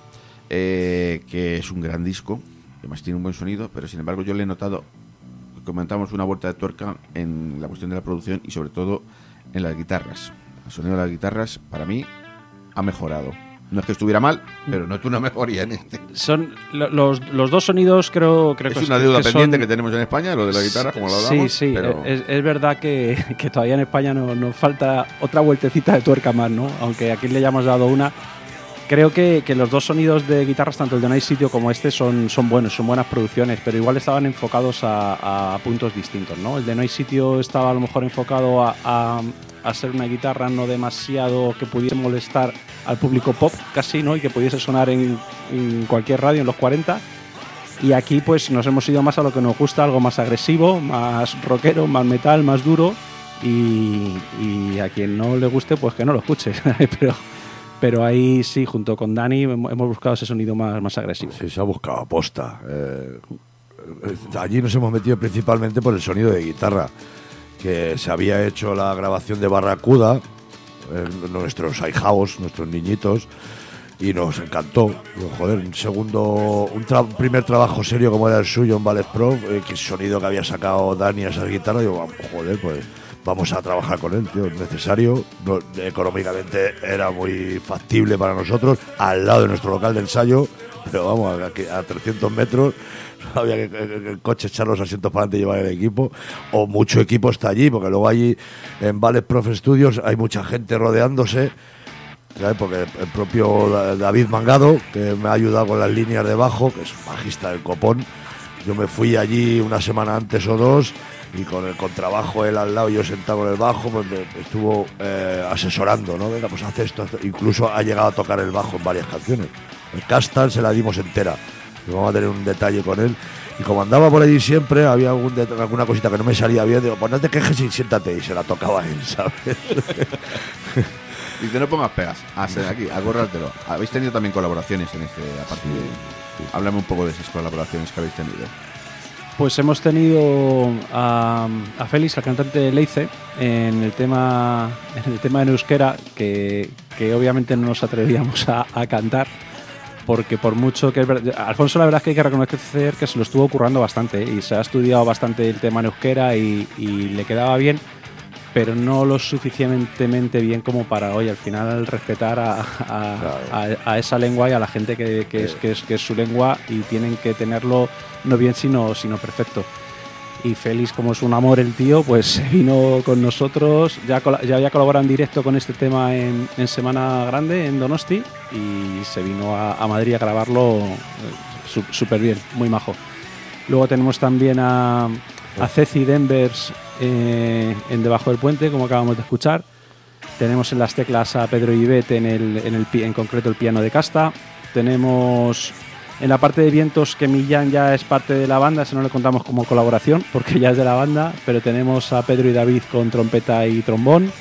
que es un gran disco, además tiene un buen sonido, pero sin embargo yo le he notado, comentamos, una vuelta de tuerca en la cuestión de la producción y sobre todo en las guitarras. El sonido de las guitarras para mí ha mejorado. No es que estuviera mal, pero noto una mejoría en este. Son los dos sonidos, creo que es una deuda que pendiente son... que tenemos en España, lo de la guitarra, como lo hablamos. Sí, pero... es verdad que todavía en España nos falta otra vueltecita de tuerca más, ¿no? Aunque aquí le hayamos dado una. Creo que los dos sonidos de guitarras, tanto el de No hay sitio como este, son buenos, son buenas producciones, pero igual estaban enfocados a puntos distintos, ¿no? El de No hay sitio estaba a lo mejor enfocado a ser una guitarra no demasiado que pudiese molestar al público pop, casi, ¿no? Y que pudiese sonar en cualquier radio, en los 40. Y aquí pues nos hemos ido más a lo que nos gusta, algo más agresivo, más rockero, más metal, más duro. Y a quien no le guste, pues que no lo escuche. Pero ahí sí, junto con Dani, hemos buscado ese sonido más agresivo. Sí, se ha buscado aposta. Allí nos hemos metido principalmente por el sonido de guitarra, que se había hecho la grabación de Barracuda, nuestros ahijaos, nuestros niñitos, y nos encantó. Joder, un primer trabajo serio como era el suyo en Bulletproof, que el sonido que había sacado Dani a esas guitarras, digo, joder, pues vamos a trabajar con él, tío, es necesario. Económicamente era muy factible para nosotros, al lado de nuestro local de ensayo, pero vamos, a 300 metros. No había que el coche echar los asientos para adelante y llevar el equipo, o mucho equipo está allí, porque luego allí en Bulletproof Studios hay mucha gente rodeándose, ¿sabes? Porque el propio David Mangado, que me ha ayudado con las líneas de bajo, que es bajista del copón, yo me fui allí una semana antes o dos, y con el contrabajo él al lado y yo sentado con el bajo, pues me estuvo asesorando, ¿no? Venga, pues hace esto, incluso ha llegado a tocar el bajo en varias canciones. El Castal se la dimos entera, y vamos a tener un detalle con él. Y como andaba por allí siempre, había alguna cosita que no me salía bien, digo, pues no te quejes y siéntate, y se la tocaba él, ¿sabes? Dice, no pongas pegas, aquí, agórratelo. Habéis tenido también colaboraciones en este, a partir de... Háblame un poco de esas colaboraciones que habéis tenido. Pues hemos tenido a Félix, al cantante de Leice, en el tema en euskera, que obviamente no nos atrevíamos a cantar, porque por mucho que... Alfonso, la verdad es que hay que reconocer que se lo estuvo currando bastante, y se ha estudiado bastante el tema en euskera y le quedaba bien, pero no lo suficientemente bien como para hoy al final respetar a esa lengua y a la gente que es su lengua, y tienen que tenerlo no bien sino perfecto. Y Félix, como es un amor el tío, pues vino con nosotros, ya había colaborado en directo con este tema en Semana Grande, en Donosti, y se vino a Madrid a grabarlo súper bien, muy majo. Luego tenemos también a Ceci Denvers en Debajo del Puente, como acabamos de escuchar. Tenemos en las teclas a Pedro Ibet, en concreto el piano de Casta. Tenemos en la parte de vientos que Millán ya es parte de la banda, eso no le contamos como colaboración porque ya es de la banda, pero tenemos a Pedro y David con trompeta y trombón.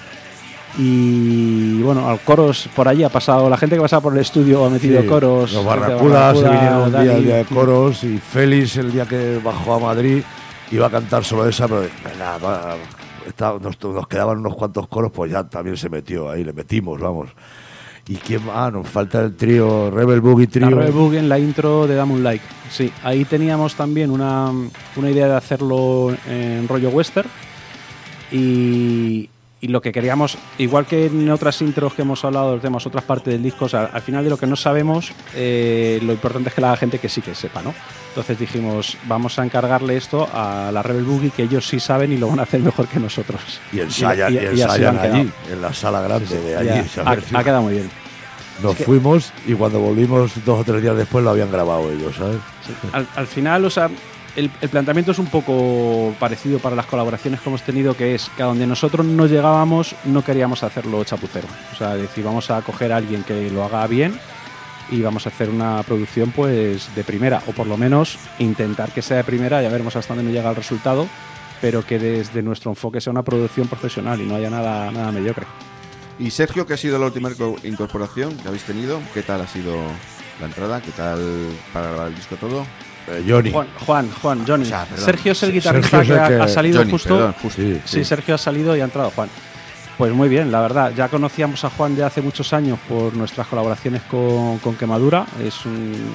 Y bueno, al coros por allí ha pasado, la gente que pasaba por el estudio ha metido coros. Los Barracudas se vinieron el día de coros, y Félix el día que bajó a Madrid iba a cantar solo esa, pero nada, nos quedaban unos cuantos coros, pues ya también se metió ahí, le metimos, vamos. ¿Y quién más? Nos falta el trío, Rebel Boogie Trio. Rebel Boogie en la intro de Dame un Like. Sí, ahí teníamos también una idea de hacerlo en rollo western, y Y lo que queríamos, igual que en otras intros que hemos hablado de los temas, otras partes del disco, o sea, al final de lo que no sabemos, lo importante es que la gente que sí que sepa, ¿no? Entonces dijimos, vamos a encargarle esto a la Rebel Boogie, que ellos sí saben y lo van a hacer mejor que nosotros. Y ensayan, y así ensayan han allí, quedado. en la sala grande Sí, sí, de allí. ha quedado muy bien. Nos fuimos y cuando volvimos 2 o 3 días después lo habían grabado ellos, ¿sabes? Sí. Al final, o sea, el planteamiento es un poco parecido para las colaboraciones que hemos tenido, que es que a donde nosotros no llegábamos no queríamos hacerlo chapucero. O sea, decir, vamos a coger a alguien que lo haga bien y vamos a hacer una producción pues de primera, o por lo menos intentar que sea de primera, ya veremos hasta dónde nos llega el resultado, pero que desde nuestro enfoque sea una producción profesional y no haya nada mediocre. Y Sergio, que ha sido la última incorporación que habéis tenido, ¿qué tal ha sido la entrada? ¿Qué tal para grabar el disco todo? Johnny. Juan, Johnny. O sea, perdón. Sergio es el guitarrista Sergio es el que ha que- salido Johnny, justo. perdón, justo. Sí, Sergio ha salido y ha entrado Juan. Pues muy bien, la verdad. Ya conocíamos a Juan de hace muchos años por nuestras colaboraciones con Quemadura. Es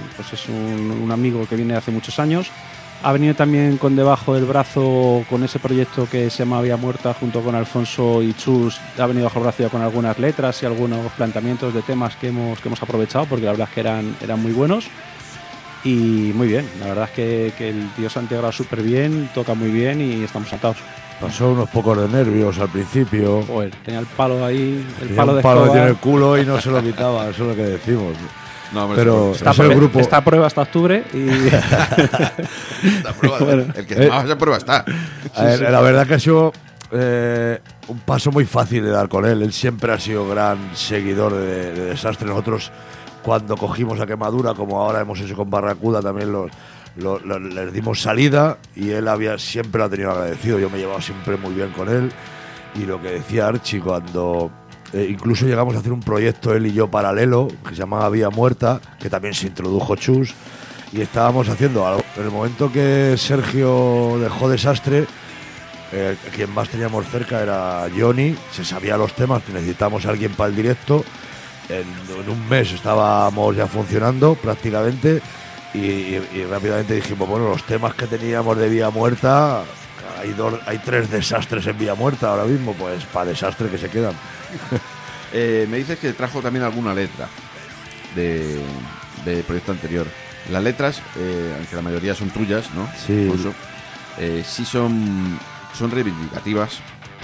un amigo que viene de hace muchos años. Ha venido también con debajo del brazo con ese proyecto que se llama Vía Muerta junto con Alfonso y Chus. Ha venido bajo el brazo ya con algunas letras y algunos planteamientos de temas que hemos aprovechado, porque la verdad es que eran muy buenos. Y muy bien, la verdad es que el tío se ha integrado súper bien, toca muy bien y estamos encantados. Pasó unos pocos de nervios al principio. Joder, tenía el palo ahí, el Tenía palo un de palo escoba. en el culo y no se lo quitaba, eso es lo que decimos. No, hombre, Pero está es el grupo. Está a prueba hasta octubre y Está prueba, Bueno. el que más se prueba está. A ver, la verdad que ha sido un paso muy fácil de dar con él. Él siempre ha sido gran seguidor de Desastre. Nosotros, cuando cogimos a Quemadura, como ahora hemos hecho con Barracuda, también les dimos salida y él siempre lo ha tenido agradecido. Yo me he llevado siempre muy bien con él. Y lo que decía Archie, cuando incluso llegamos a hacer un proyecto él y yo paralelo, que se llamaba Vía Muerta, que también se introdujo Chus, y estábamos haciendo algo. En el momento que Sergio dejó Desastre, quien más teníamos cerca era Johnny, se sabía los temas, necesitábamos a alguien para el directo. En un mes estábamos ya funcionando prácticamente y rápidamente dijimos, bueno, los temas que teníamos de Vía Muerta, hay 3 desastres en Vía Muerta ahora mismo, pues para Desastre que se quedan. Me dices que trajo también alguna letra de proyecto anterior. Las letras, aunque la mayoría son tuyas, ¿no? Sí. Alfonso, sí son reivindicativas,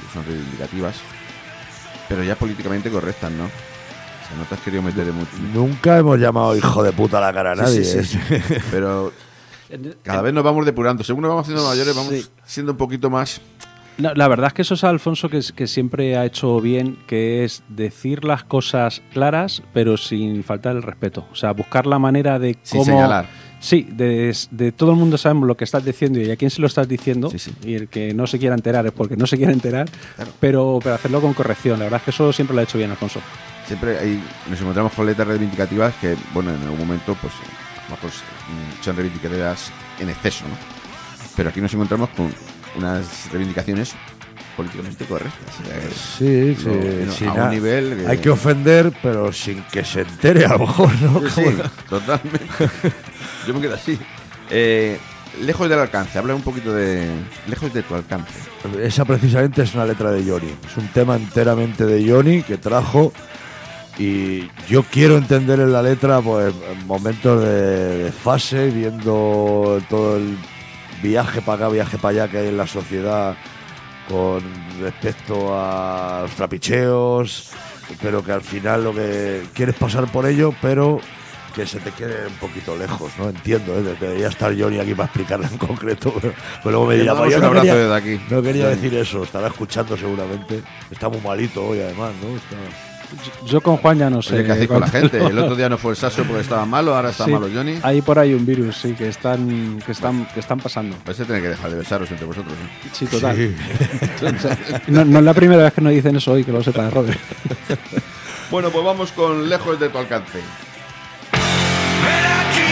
pero ya políticamente correctas, ¿no? O sea, no te has querido meter en mucho. Nunca hemos llamado hijo de puta a la cara a nadie. Sí. Pero cada vez nos vamos depurando. Según nos vamos haciendo mayores, vamos siendo un poquito más. No, la verdad es que eso es Alfonso que siempre ha hecho bien, que es decir las cosas claras, pero sin faltar el respeto. O sea, buscar la manera de Sin cómo... señalar. Sí, de todo el mundo sabemos lo que estás diciendo y a quién se lo estás diciendo. Sí. Y el que no se quiera enterar es porque no se quiere enterar, Claro. pero hacerlo con corrección. La verdad es que eso siempre lo ha hecho bien Alfonso. Siempre nos encontramos con letras reivindicativas que, bueno, en algún momento, pues, a lo mejor son reivindicativas en exceso, ¿no? Pero aquí nos encontramos con unas reivindicaciones políticamente correctas. Sí, a un nivel hay que ofender, pero sin que se entere a lo mejor, ¿no? Sí, totalmente. Yo me quedo así. Lejos del alcance, habla un poquito de lejos de tu alcance. Esa precisamente es una letra de Johnny. Es un tema enteramente de Johnny que trajo. Y yo quiero entender en la letra, pues, en momentos de fase, viendo todo el viaje para acá, viaje para allá que hay en la sociedad con respecto a los trapicheos, pero que al final lo que quieres pasar por ello, pero que se te quede un poquito lejos, ¿no? Entiendo, debería estar Johnny aquí para explicarlo en concreto, pero luego me dirá, Le mandamos "Pues yo un no abrazo quería, desde aquí". no quería Johnny. decir eso, estará escuchando seguramente. Está muy malito hoy además, ¿no? Yo con Juan ya no sé. Oye, ¿qué hacéis con la gente? El otro día no fue el Sasso porque estaba malo, ahora está Sí, malo Johnny. Hay por ahí un virus, sí, que están pasando. Vais a tener que dejar de besaros entre vosotros, ¿eh? Sí, total. No es la primera vez que nos dicen eso hoy, que lo sepa, Robert. Bueno, pues vamos con lejos de tu alcance. Ven aquí,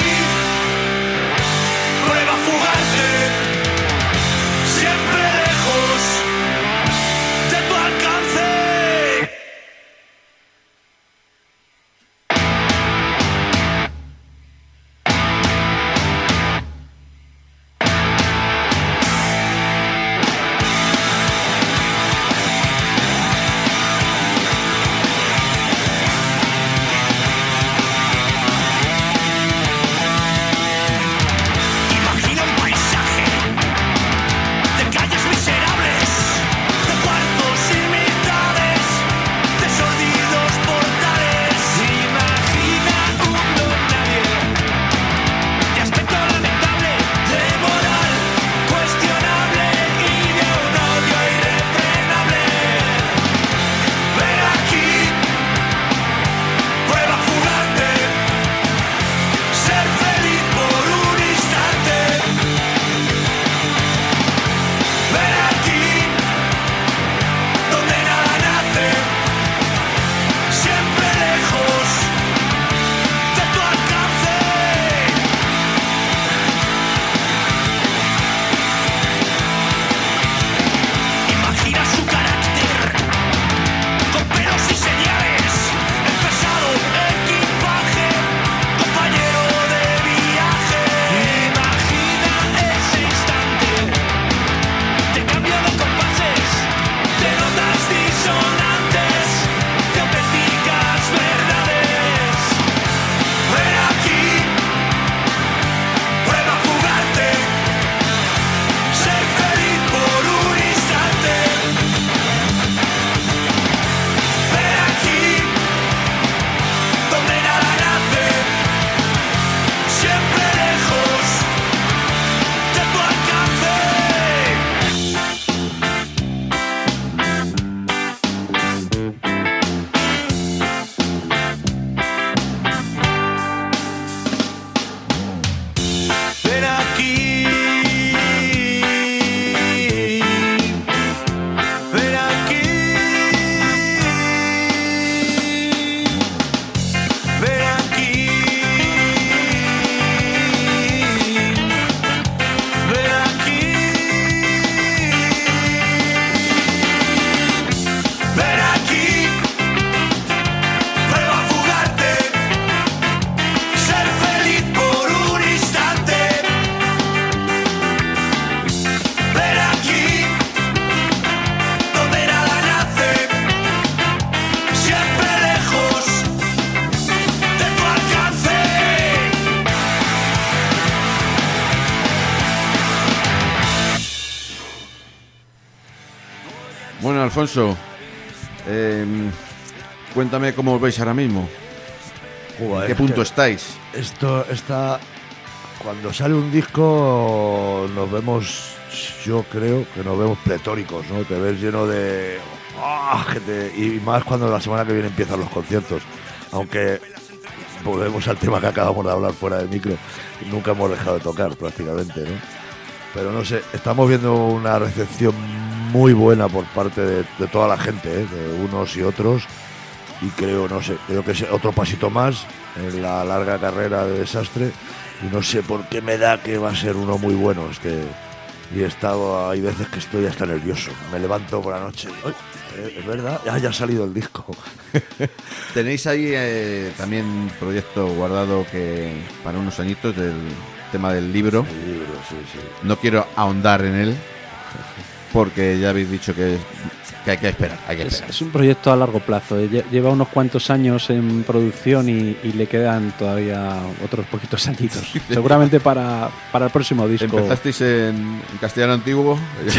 prueba fugante, siempre lejos de tu alcance. Alfonso, cuéntame cómo os veis ahora mismo. ¿En qué punto estáis? Esto está... Cuando sale un disco nos vemos, yo creo que nos vemos pletóricos, ¿no? Te ves lleno de... gente, y más cuando la semana que viene empiezan los conciertos. Aunque volvemos al tema que acabamos de hablar fuera del micro, nunca hemos dejado de tocar prácticamente, ¿no? Pero no sé, estamos viendo una recepción muy buena por parte de toda la gente, de unos y otros, y creo que es otro pasito más en la larga carrera de Desastre, y no sé por qué me da que va a ser uno muy bueno y hay veces que estoy hasta nervioso, me levanto por la noche y, es verdad, ya ha salido el disco. Tenéis ahí también un proyecto guardado que para unos añitos del tema del libro. El libro, sí. No quiero ahondar en él porque ya habéis dicho que hay que esperar. Es un proyecto a largo plazo. Lleva unos cuantos años en producción y le quedan todavía otros poquitos añitos. Seguramente para el próximo disco. ¿Empezasteis en castellano antiguo?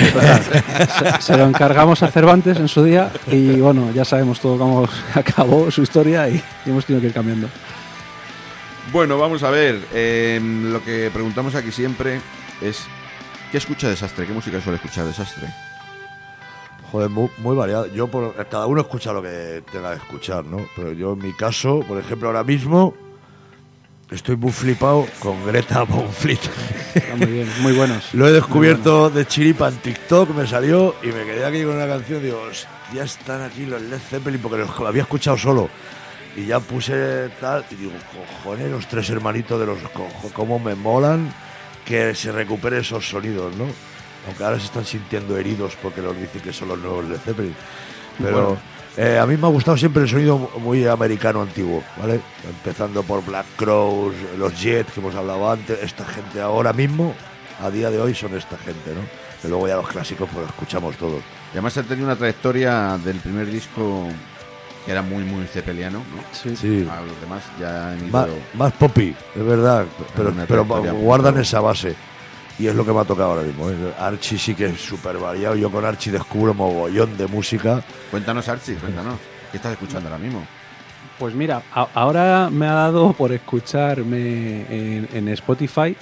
Se lo encargamos a Cervantes en su día y bueno, ya sabemos todo cómo acabó su historia y hemos tenido que ir cambiando. Bueno, vamos a ver. Lo que preguntamos aquí siempre es ¿qué escucha Desastre? ¿Qué música suele escuchar Desastre? Joder, muy variado. Cada uno escucha lo que tenga que escuchar, ¿no? Pero yo en mi caso, por ejemplo, ahora mismo estoy muy flipado con Greta Van Fleet. Está muy bien, muy buenos. Lo he descubierto de chiripa en TikTok, me salió y me quedé aquí con una canción. Digo, hostia, están aquí los Led Zeppelin, porque los había escuchado solo. Y ya puse tal, y digo, cojones, los tres hermanitos de los cómo me molan que se recuperen esos sonidos, ¿no? Aunque ahora se están sintiendo heridos porque los dicen que son los nuevos Led Zeppelin. Pero a mí me ha gustado siempre el sonido muy americano antiguo, ¿vale? Empezando por Black Crowes, los Jets que hemos hablado antes. Esta gente ahora mismo, a día de hoy, son esta gente, ¿no? Que luego ya los clásicos pues los escuchamos todos. Y además ha tenido una trayectoria del primer disco que era muy, muy zeppeliano, ¿no? Sí. A los demás ya han ido... Más poppy, es verdad, pero guardan esa base. Y es lo que me ha tocado ahora mismo, ¿eh? Archie sí que es súper variado. Yo con Archie descubro mogollón de música. Cuéntanos, Archie, cuéntanos. ¿Qué estás escuchando ahora mismo? Pues mira, ahora me ha dado por escucharme en Spotify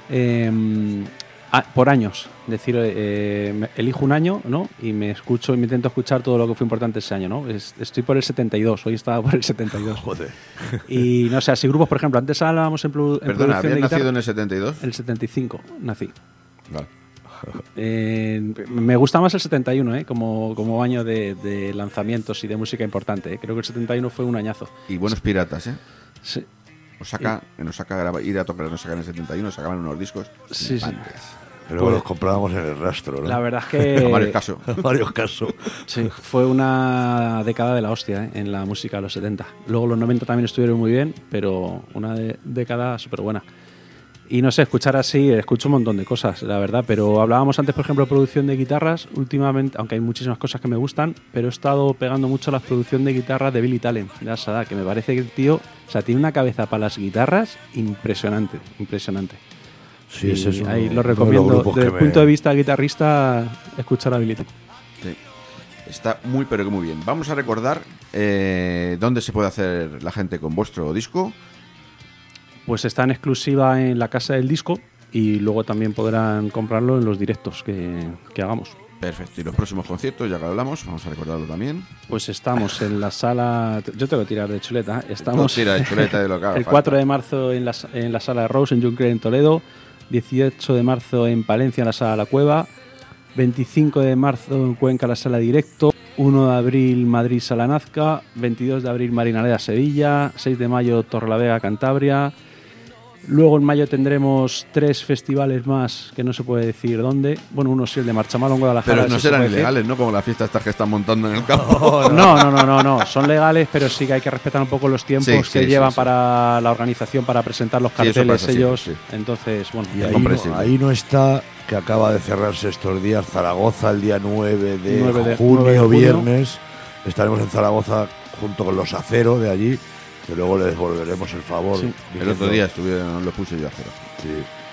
por años. Es decir, elijo un año, ¿no? Y me intento escuchar todo lo que fue importante ese año, ¿no? Estoy por el 72, hoy estaba por el 72. Joder. Y no sé, así grupos, por ejemplo, antes hablábamos en Perdona, producción de ¿habías guitarra. nacido en el 72? El 75 nací. Vale. Me gusta más el 71, como año de lanzamientos y de música importante. Creo que el 71 fue un añazo. Y buenos piratas, ¿eh? Sí. Osaka ir a tocar en Osaka en el 71, sacaban unos discos. Sí. Pero los comprábamos en el rastro, ¿no? La verdad es que... varios casos. Sí, fue una década de la hostia, en la música de los 70. Luego los 90 también estuvieron muy bien, pero una década súper buena. Y no sé, escuchar así, escucho un montón de cosas, la verdad, pero hablábamos antes, por ejemplo, de producción de guitarras. Últimamente, aunque hay muchísimas cosas que me gustan, pero he estado pegando mucho la producción de guitarras de Billy Talent, de Asada, que me parece que el tío, tiene una cabeza para las guitarras impresionante. Sí, ese es ahí lo recomiendo. Desde el punto de vista guitarrista, escuchar a Billy Talent. Sí. Está muy, pero que muy bien. Vamos a recordar dónde se puede hacer la gente con vuestro disco. Pues está en exclusiva en la Casa del Disco y luego también podrán comprarlo en los directos que hagamos. Perfecto. Y los próximos conciertos, ya que hablamos, vamos a recordarlo también. Pues estamos en la sala... Yo tengo que tirar de chuleta. Estamos tira de chuleta de lo que haga el falta. 4 de marzo en la sala de Rose, en Juncker, en Toledo. 18 de marzo en Palencia, en la sala La Cueva. 25 de marzo en Cuenca, la sala Directo. 1 de abril, Madrid, Sala Nazca. 22 de abril, Marinaleda, Sevilla. 6 de mayo, Torrelavega, Cantabria. Luego en mayo tendremos 3 festivales más, que no se puede decir dónde. Bueno, uno sí, el de Marchamalo en Guadalajara. Pero no serán ilegales, ¿no? Como la fiesta estas que están montando en el campo. No. Son legales, pero sí que hay que respetar un poco los tiempos que llevan para la organización, para presentar los carteles ellos. Sí. Entonces, bueno. Y ahí no está, que acaba de cerrarse estos días, Zaragoza, el día 9 de junio, viernes. Estaremos en Zaragoza junto con los Acero de allí. Que luego les devolveremos el favor. Sí. El otro día lo puse yo a Acero. Sí.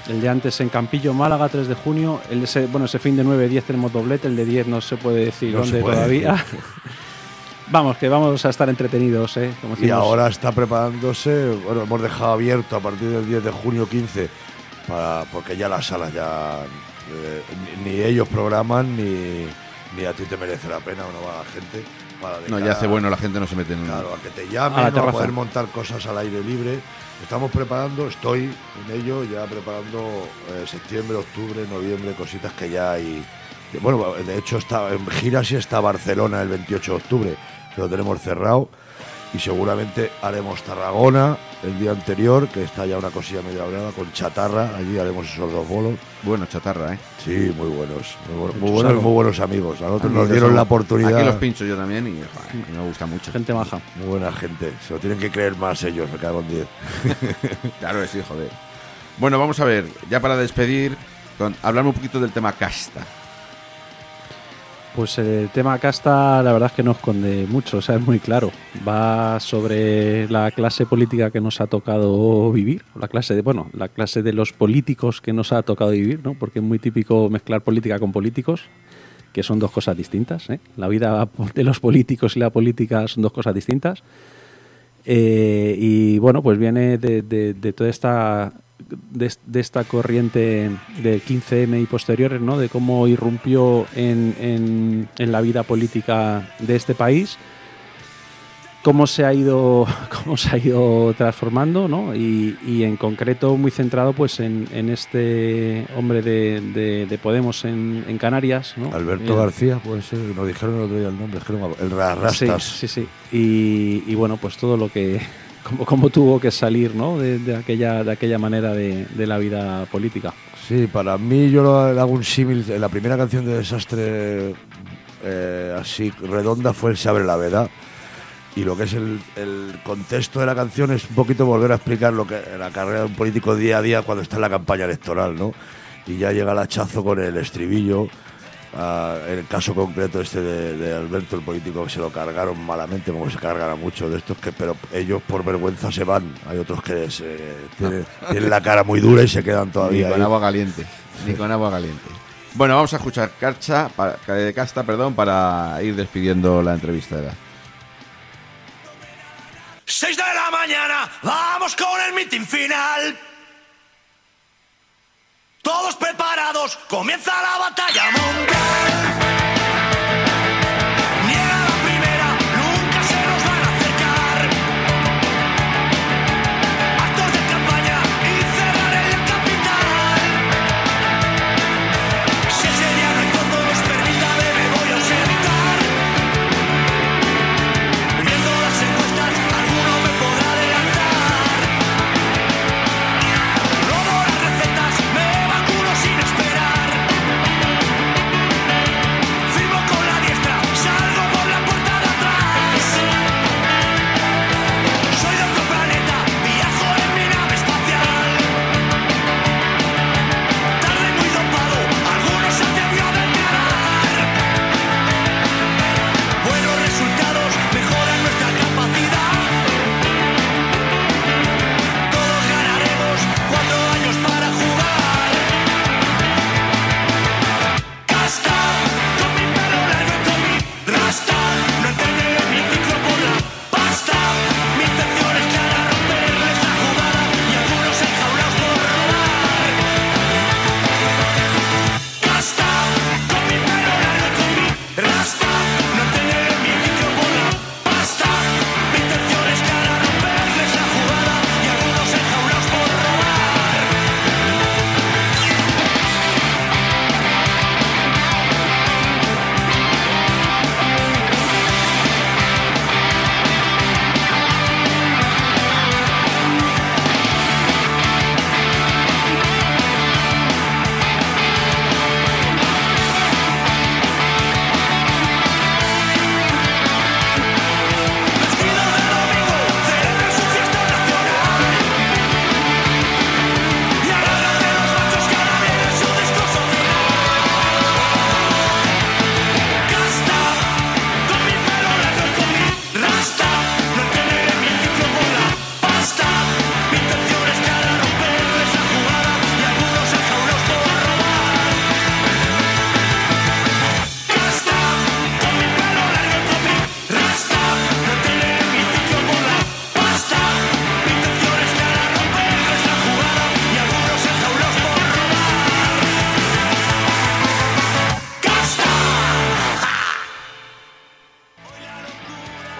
El de antes en Campillo, Málaga, 3 de junio. Ese fin de 9-10 tenemos doblete. El de 10 no se puede decir No dónde se puede todavía. decir. Vamos, que vamos a estar entretenidos, como Y decimos. ahora está preparándose, bueno, hemos dejado abierto a partir del 10 de junio 15, porque ya las salas ya ni ellos programan, ni a ti te merece la pena o no va la gente. No, ya hace bueno, la gente no se mete en Claro, a que te A la llamen, a terraza. poder montar cosas al aire libre. Estamos preparando, estoy en ello, ya preparando septiembre, octubre, noviembre, cositas que ya hay. Bueno, de hecho está en gira, sí está Barcelona el 28 de octubre, que lo tenemos cerrado, y seguramente haremos Tarragona el día anterior, que está ya una cosilla medio hablada, con Chatarra, allí haremos esos 2 bolos. Bueno, Chatarra, ¿eh? Sí, muy buenos amigos. A nosotros nos dieron la oportunidad. Aquí los pincho yo también y joder, me gusta mucho. Gente maja. Muy buena gente, se lo tienen que creer más ellos, me cago en 10. Claro que sí, joder. Bueno, vamos a ver, ya para despedir, hablamos un poquito del tema casta. Pues el tema casta, la verdad es que no esconde mucho, o sea, es muy claro. Va sobre la clase política que nos ha tocado vivir, la clase de los políticos que nos ha tocado vivir, ¿no? Porque es muy típico mezclar política con políticos, que son dos cosas distintas, ¿eh? La vida de los políticos y la política son dos cosas distintas. Y bueno, pues viene de toda esta corriente del 15M y posteriores, ¿no? De cómo irrumpió en la vida política de este país, cómo se ha ido transformando, ¿no? Y en concreto muy centrado pues en este hombre de Podemos en Canarias, ¿no? Alberto García, puede ser, nos dijeron el otro día el nombre, el Rastas. Sí. Y bueno, pues todo lo que cómo tuvo que salir, ¿no? de aquella manera de la vida política. Sí, para mí yo le hago un símil. La primera canción de Desastre así redonda fue El Se abre la veda. Y lo que es el contexto de la canción es un poquito volver a explicar lo que la carrera de un político día a día cuando está en la campaña electoral, ¿no? Y ya llega el hachazo con el estribillo. En el caso concreto de Alberto, el político, que se lo cargaron malamente, como se cargan a muchos de estos, pero ellos por vergüenza se van. Hay otros que tienen la cara muy dura y se quedan todavía Ni con ahí. agua caliente. Ni con agua caliente. Bueno, vamos a escuchar Casta, para ir despidiendo la entrevista. 6 de la mañana, vamos con el meeting final. Todos preparados, comienza la batalla mundial. Niega la primera, nunca se nos van a acercar. Actos de campaña y cerrar en la capital. Si ese día no hay votos, permítame, me voy a ausentar. Viendo las encuestas, alguno me podrá adelantar. Robo las recetas, me vacuno sin esperar.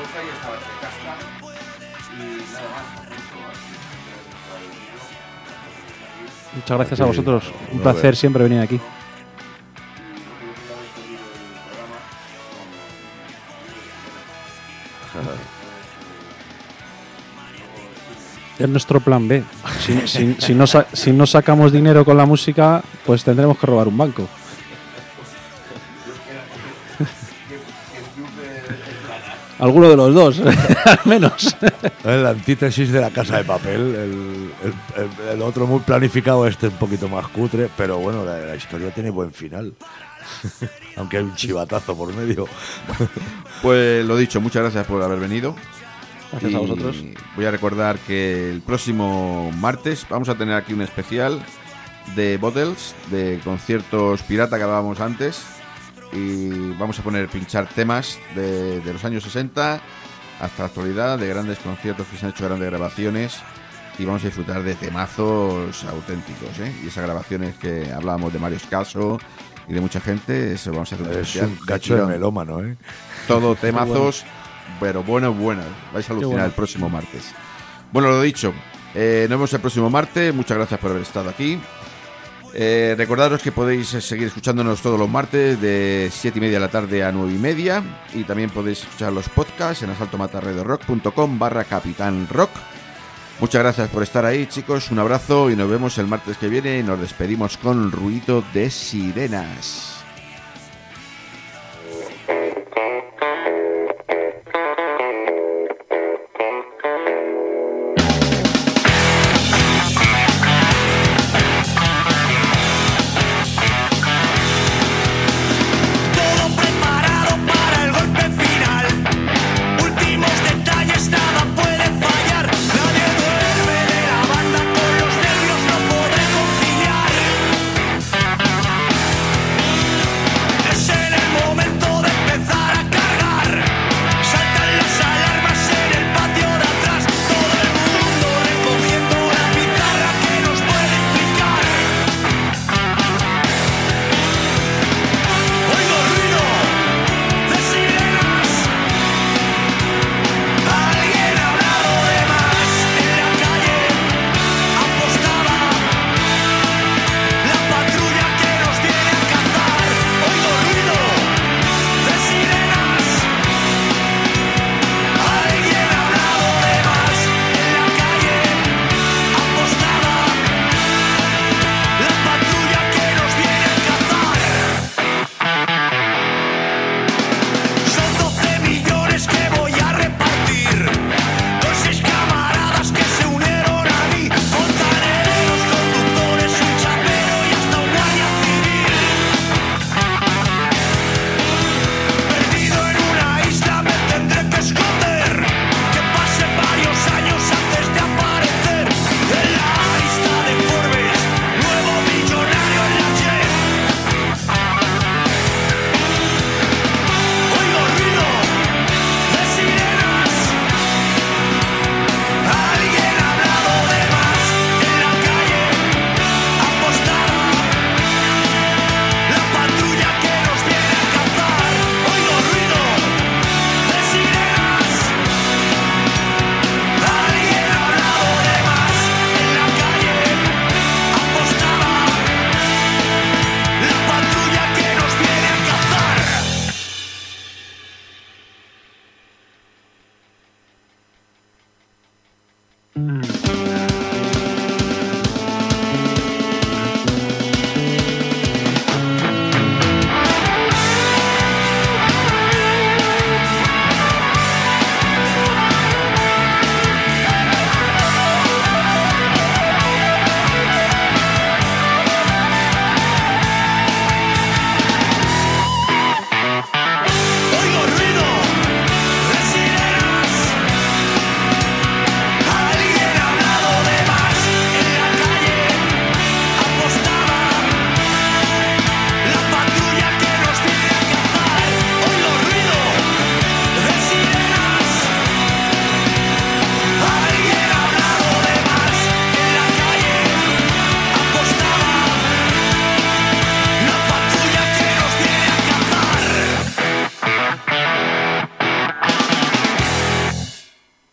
Pues ahí estaba ese casta. Y nada más. Muchas gracias a vosotros. Un placer siempre venir aquí. Es nuestro plan B. Si no sacamos dinero con la música, pues tendremos que robar un banco. Alguno de los dos, al menos. Es la antítesis de La Casa de Papel. El otro muy planificado, este un poquito más cutre, pero bueno, la historia tiene buen final. Aunque hay un chivatazo por medio. Pues lo dicho, muchas gracias por haber venido. Gracias a vosotros. Voy a recordar que el próximo martes vamos a tener aquí un especial de Bottles, de conciertos pirata que hablábamos antes. Y vamos a pinchar temas de los años 60 hasta la actualidad, de grandes conciertos que se han hecho, grandes grabaciones, y vamos a disfrutar de temazos auténticos, ¿eh? Y esas grabaciones que hablábamos de Mario Escaso y de mucha gente, eso vamos a hacer un Es especial. un cacho de melómano, ¿eh? Todo temazos, pero buenos. Vais a alucinar el próximo martes. Bueno, lo dicho, nos vemos el próximo martes. Muchas gracias por haber estado aquí. Recordaros que podéis seguir escuchándonos todos los martes de 7:30 de la tarde a 9:30, y también podéis escuchar los podcasts en asaltomatarredorock.com/Capitán Rock. Muchas gracias por estar ahí, chicos, un abrazo y nos vemos el martes que viene, y nos despedimos con Ruido de Sirenas. Todo preparado para el golpe final. Últimos detalles, nada puede fallar. Nadie duerme de la banda, con los nervios no podré conciliar. Es en el momento de empezar a cargar. Saltan las alarmas en el patio de atrás. Todo el mundo recogiendo la guitarra que nos puede explicar. Oigo ruido de sirenas. Alguien ha hablado de más. En la calle apostaba la patrulla que nos viene a cazar. Oigo ruido de sirenas. Alguien ha hablado de más. En la calle apostaba la patrulla que nos viene a cazar. Son 12 millones que voy a repartir con 6 camaradas que se unieron a mí. Fontaneros, conductores, un chapero y hasta un guardia civil. Perdido en una isla me tendré que esconder. Que pasen varios años antes de aparecer en la lista de Forbes. Nuevo millonario en la jet. Oigo ruido de sirenas. Alguien ha hablado de más. En la calle apostaba la patrulla que nos viene a cazar. Oigo ruido de sirenas. Alguien ha hablado de más. En la calle apostaba la patrulla que nos viene a cazar.